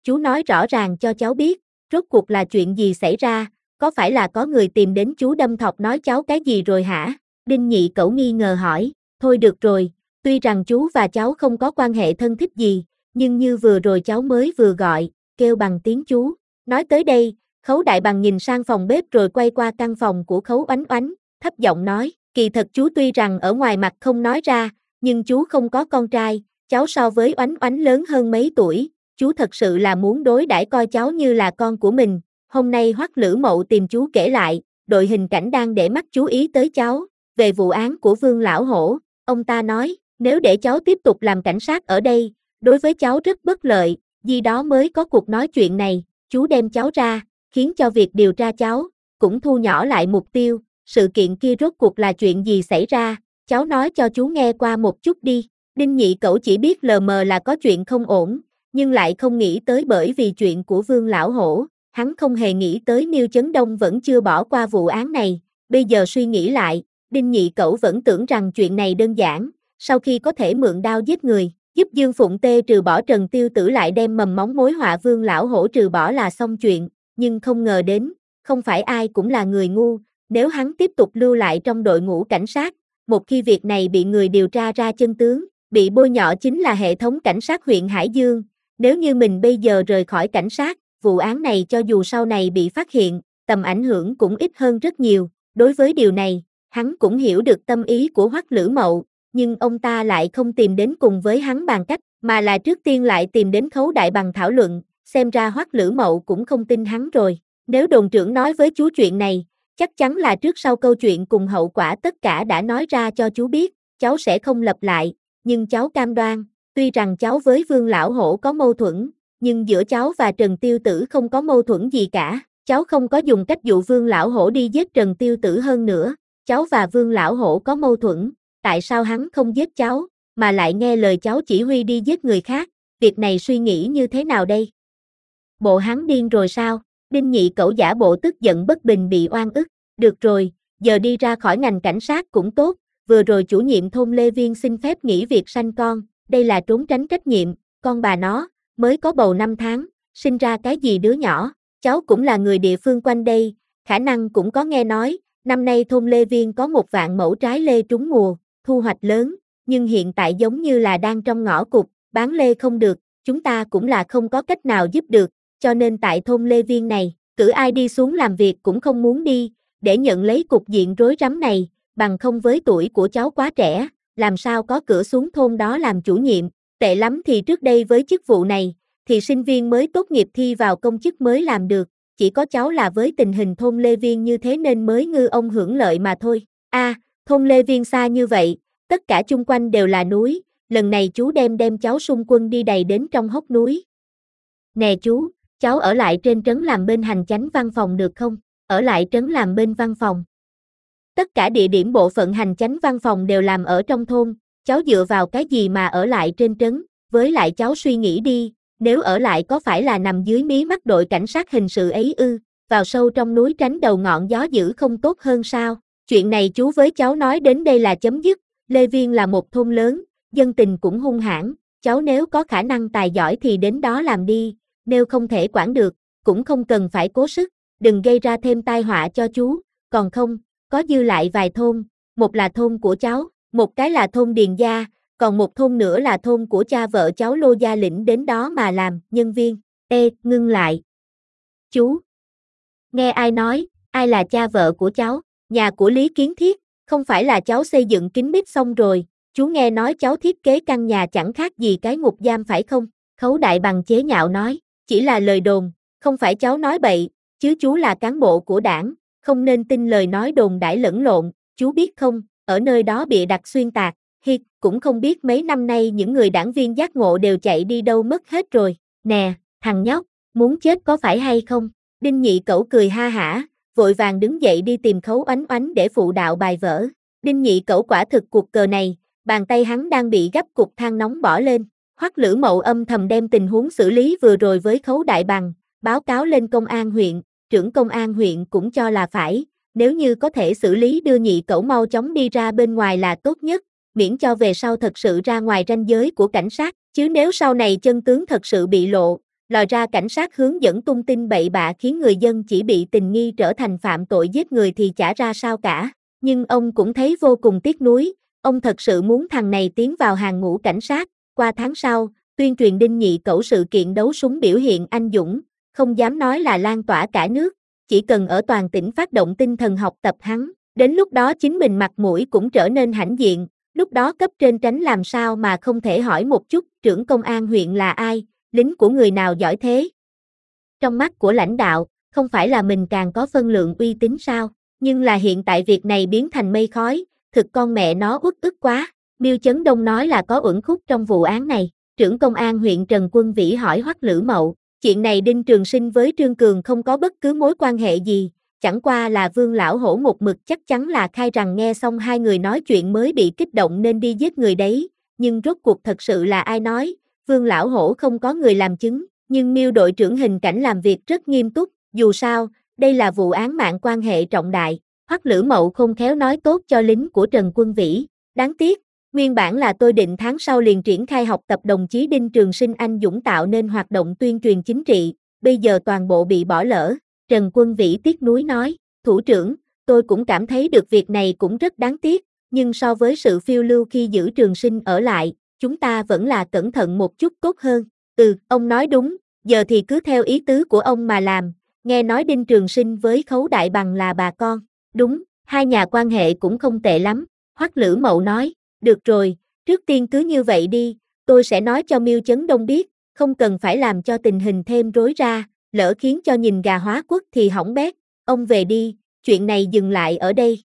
chú nói rõ ràng cho cháu biết, rốt cuộc là chuyện gì xảy ra, có phải là có người tìm đến chú đâm thọc nói cháu cái gì rồi hả? Đinh Nhị Cẩu nghi ngờ hỏi, thôi được rồi, tuy rằng chú và cháu không có quan hệ thân thích gì, nhưng như vừa rồi cháu mới vừa gọi, kêu bằng tiếng chú. Nói tới đây, Khấu Đại Bằng nhìn sang phòng bếp rồi quay qua căn phòng của Khấu Oánh Oánh, thấp giọng nói, kỳ thật chú tuy rằng ở ngoài mặt không nói ra, nhưng chú không có con trai, cháu so với Oánh Oánh lớn hơn mấy tuổi, chú thật sự là muốn đối đãi coi cháu như là con của mình. Hôm nay Hoắc Lữ Mậu tìm chú kể lại, đội hình cảnh đang để mắt chú ý tới cháu, về vụ án của Vương Lão Hổ, ông ta nói, nếu để cháu tiếp tục làm cảnh sát ở đây, đối với cháu rất bất lợi, vì đó mới có cuộc nói chuyện này, chú đem cháu ra, khiến cho việc điều tra cháu, cũng thu nhỏ lại mục tiêu, sự kiện kia rốt cuộc là chuyện gì xảy ra, cháu nói cho chú nghe qua một chút đi. Đinh Nhị Cẩu chỉ biết lờ mờ là có chuyện không ổn, nhưng lại không nghĩ tới bởi vì chuyện của Vương Lão Hổ, hắn không hề nghĩ tới Miêu Chấn Đông vẫn chưa bỏ qua vụ án này, bây giờ suy nghĩ lại, Đinh Nhị Cẩu vẫn tưởng rằng chuyện này đơn giản, sau khi có thể mượn đao giết người, giúp Dương Phụng Tê trừ bỏ Trần Tiêu Tử lại đem mầm móng mối họa Vương Lão Hổ trừ bỏ là xong chuyện, nhưng không ngờ đến, không phải ai cũng là người ngu, nếu hắn tiếp tục lưu lại trong đội ngũ cảnh sát, một khi việc này bị người điều tra ra chân tướng, bị bôi nhọ chính là hệ thống cảnh sát huyện Hải Dương, nếu như mình bây giờ rời khỏi cảnh sát, vụ án này cho dù sau này bị phát hiện, tầm ảnh hưởng cũng ít hơn rất nhiều, đối với điều này, hắn cũng hiểu được tâm ý của Hoắc Lữ Mậu, nhưng ông ta lại không tìm đến cùng với hắn bàn cách, mà là trước tiên lại tìm đến Khấu Đại Bằng thảo luận, xem ra Hoắc Lữ Mậu cũng không tin hắn rồi, nếu đồn trưởng nói với chú chuyện này, chắc chắn là trước sau câu chuyện cùng hậu quả tất cả đã nói ra cho chú biết, cháu sẽ không lặp lại, nhưng cháu cam đoan, tuy rằng cháu với Vương Lão Hổ có mâu thuẫn, nhưng giữa cháu và Trần Tiêu Tử không có mâu thuẫn gì cả, cháu không có dùng cách dụ Vương Lão Hổ đi giết Trần Tiêu Tử hơn nữa, cháu và Vương Lão Hổ có mâu thuẫn, tại sao hắn không giết cháu, mà lại nghe lời cháu chỉ huy đi giết người khác, việc này suy nghĩ như thế nào đây? Bộ hắn điên rồi sao? Đinh Nhị Cẩu giả bộ tức giận bất bình bị oan ức, được rồi, giờ đi ra khỏi ngành cảnh sát cũng tốt, vừa rồi chủ nhiệm thôn Lê Viên xin phép nghỉ việc sanh con, đây là trốn tránh trách nhiệm, con bà nó, mới có bầu 5 tháng, sinh ra cái gì đứa nhỏ, cháu cũng là người địa phương quanh đây, khả năng cũng có nghe nói, năm nay thôn Lê Viên có 1 vạn mẫu trái lê trúng mùa, thu hoạch lớn, nhưng hiện tại giống như là đang trong ngõ cụt, bán lê không được, chúng ta cũng là không có cách nào giúp được, cho nên tại thôn Lê Viên này, cử ai đi xuống làm việc cũng không muốn đi, để nhận lấy cục diện rối rắm này, bằng không với tuổi của cháu quá trẻ, làm sao có cửa xuống thôn đó làm chủ nhiệm, tệ lắm thì trước đây với chức vụ này, thì sinh viên mới tốt nghiệp thi vào công chức mới làm được, chỉ có cháu là với tình hình thôn Lê Viên như thế nên mới ngư ông hưởng lợi mà thôi. Thôn Lê Viên xa như vậy, tất cả chung quanh đều là núi, lần này chú đem cháu xung quân đi đầy đến trong hốc núi. Nè chú, cháu ở lại trên trấn làm bên hành chánh văn phòng được không? Ở lại trấn làm bên văn phòng. Tất cả địa điểm bộ phận hành chánh văn phòng đều làm ở trong thôn, cháu dựa vào cái gì mà ở lại trên trấn, với lại cháu suy nghĩ đi, nếu ở lại có phải là nằm dưới mí mắt đội cảnh sát hình sự ấy ư, vào sâu trong núi tránh đầu ngọn gió dữ không tốt hơn sao? Chuyện này chú với cháu nói đến đây là chấm dứt, Lê Viên là một thôn lớn, dân tình cũng hung hãn, cháu nếu có khả năng tài giỏi thì đến đó làm đi, nếu không thể quản được, cũng không cần phải cố sức, đừng gây ra thêm tai họa cho chú, còn không, có dư lại vài thôn, một là thôn của cháu, một cái là thôn Điền Gia, còn một thôn nữa là thôn của cha vợ cháu Lô Gia Lĩnh đến đó mà làm nhân viên. Ngưng lại. Chú. Nghe ai nói, ai là cha vợ của cháu, nhà của Lý Kiến Thiết, không phải là cháu xây dựng kín mít xong rồi, chú nghe nói cháu thiết kế căn nhà chẳng khác gì cái ngục giam phải không? Khấu Đại Bằng chế nhạo nói, chỉ là lời đồn, không phải cháu nói bậy, chứ chú là cán bộ của đảng, không nên tin lời nói đồn đãi lẫn lộn, chú biết không, ở nơi đó bịa đặt xuyên tạc, cũng không biết mấy năm nay những người đảng viên giác ngộ đều chạy đi đâu mất hết rồi, nè, thằng nhóc, muốn chết có phải hay không? Đinh Nhị Cẩu cười ha hả, vội vàng đứng dậy đi tìm Khấu Oánh Oánh để phụ đạo bài vở. Đinh Nhị Cẩu quả thực cuộc cờ này, bàn tay hắn đang bị gấp cục than nóng bỏ lên. Hoắc Lữ Mậu âm thầm đem tình huống xử lý vừa rồi với Khấu Đại Bằng, báo cáo lên công an huyện, trưởng công an huyện cũng cho là phải, nếu như có thể xử lý đưa Nhị Cẩu mau chóng đi ra bên ngoài là tốt nhất, miễn cho về sau thật sự ra ngoài ranh giới của cảnh sát, chứ nếu sau này chân tướng thật sự bị lộ, lòi ra cảnh sát hướng dẫn tung tin bậy bạ khiến người dân chỉ bị tình nghi trở thành phạm tội giết người thì chả ra sao cả. Nhưng ông cũng thấy vô cùng tiếc nuối, ông thật sự muốn thằng này tiến vào hàng ngũ cảnh sát. Qua tháng sau, tuyên truyền Đinh Nhị Cẩu sự kiện đấu súng biểu hiện anh dũng, không dám nói là lan tỏa cả nước, chỉ cần ở toàn tỉnh phát động tinh thần học tập hắn. Đến lúc đó chính mình mặt mũi cũng trở nên hãnh diện, lúc đó cấp trên tránh làm sao mà không thể hỏi một chút trưởng công an huyện là ai, lính của người nào giỏi thế. Trong mắt của lãnh đạo, không phải là mình càng có phân lượng uy tín sao, nhưng là hiện tại việc này biến thành mây khói, thực con mẹ nó uất ức quá. Miêu Chấn Đông nói là có uẩn khúc trong vụ án này. Trưởng công an huyện Trần Quân Vĩ hỏi Hoắc Lữ Mậu, chuyện này Đinh Trường Sinh với Trương Cường không có bất cứ mối quan hệ gì, chẳng qua là Vương Lão Hổ một mực chắc chắn là khai rằng nghe xong hai người nói chuyện mới bị kích động nên đi giết người đấy, nhưng rốt cuộc thật sự là ai nói, Vương Lão Hổ không có người làm chứng, nhưng Miêu đội trưởng hình cảnh làm việc rất nghiêm túc, dù sao, đây là vụ án mạng quan hệ trọng đại. Hoắc Lữ Mậu không khéo nói tốt cho lính của Trần Quân Vĩ, đáng tiếc. Nguyên bản là tôi định tháng sau liền triển khai học tập đồng chí Đinh Trường Sinh anh dũng tạo nên hoạt động tuyên truyền chính trị, bây giờ toàn bộ bị bỏ lỡ. Trần Quân Vĩ tiếc nuối nói, thủ trưởng, tôi cũng cảm thấy được việc này cũng rất đáng tiếc, nhưng so với sự phiêu lưu khi giữ Trường Sinh ở lại, chúng ta vẫn là cẩn thận một chút tốt hơn. Ông nói đúng, giờ thì cứ theo ý tứ của ông mà làm, nghe nói Đinh Trường Sinh với Khấu Đại Bằng là bà con, đúng, hai nhà quan hệ cũng không tệ lắm, Hoắc Lữ Mậu nói. Được rồi, trước tiên cứ như vậy đi, tôi sẽ nói cho Miêu Chấn Đông biết, không cần phải làm cho tình hình thêm rối ra, lỡ khiến cho nhìn gà hóa quốc thì hỏng bét, ông về đi, chuyện này dừng lại ở đây.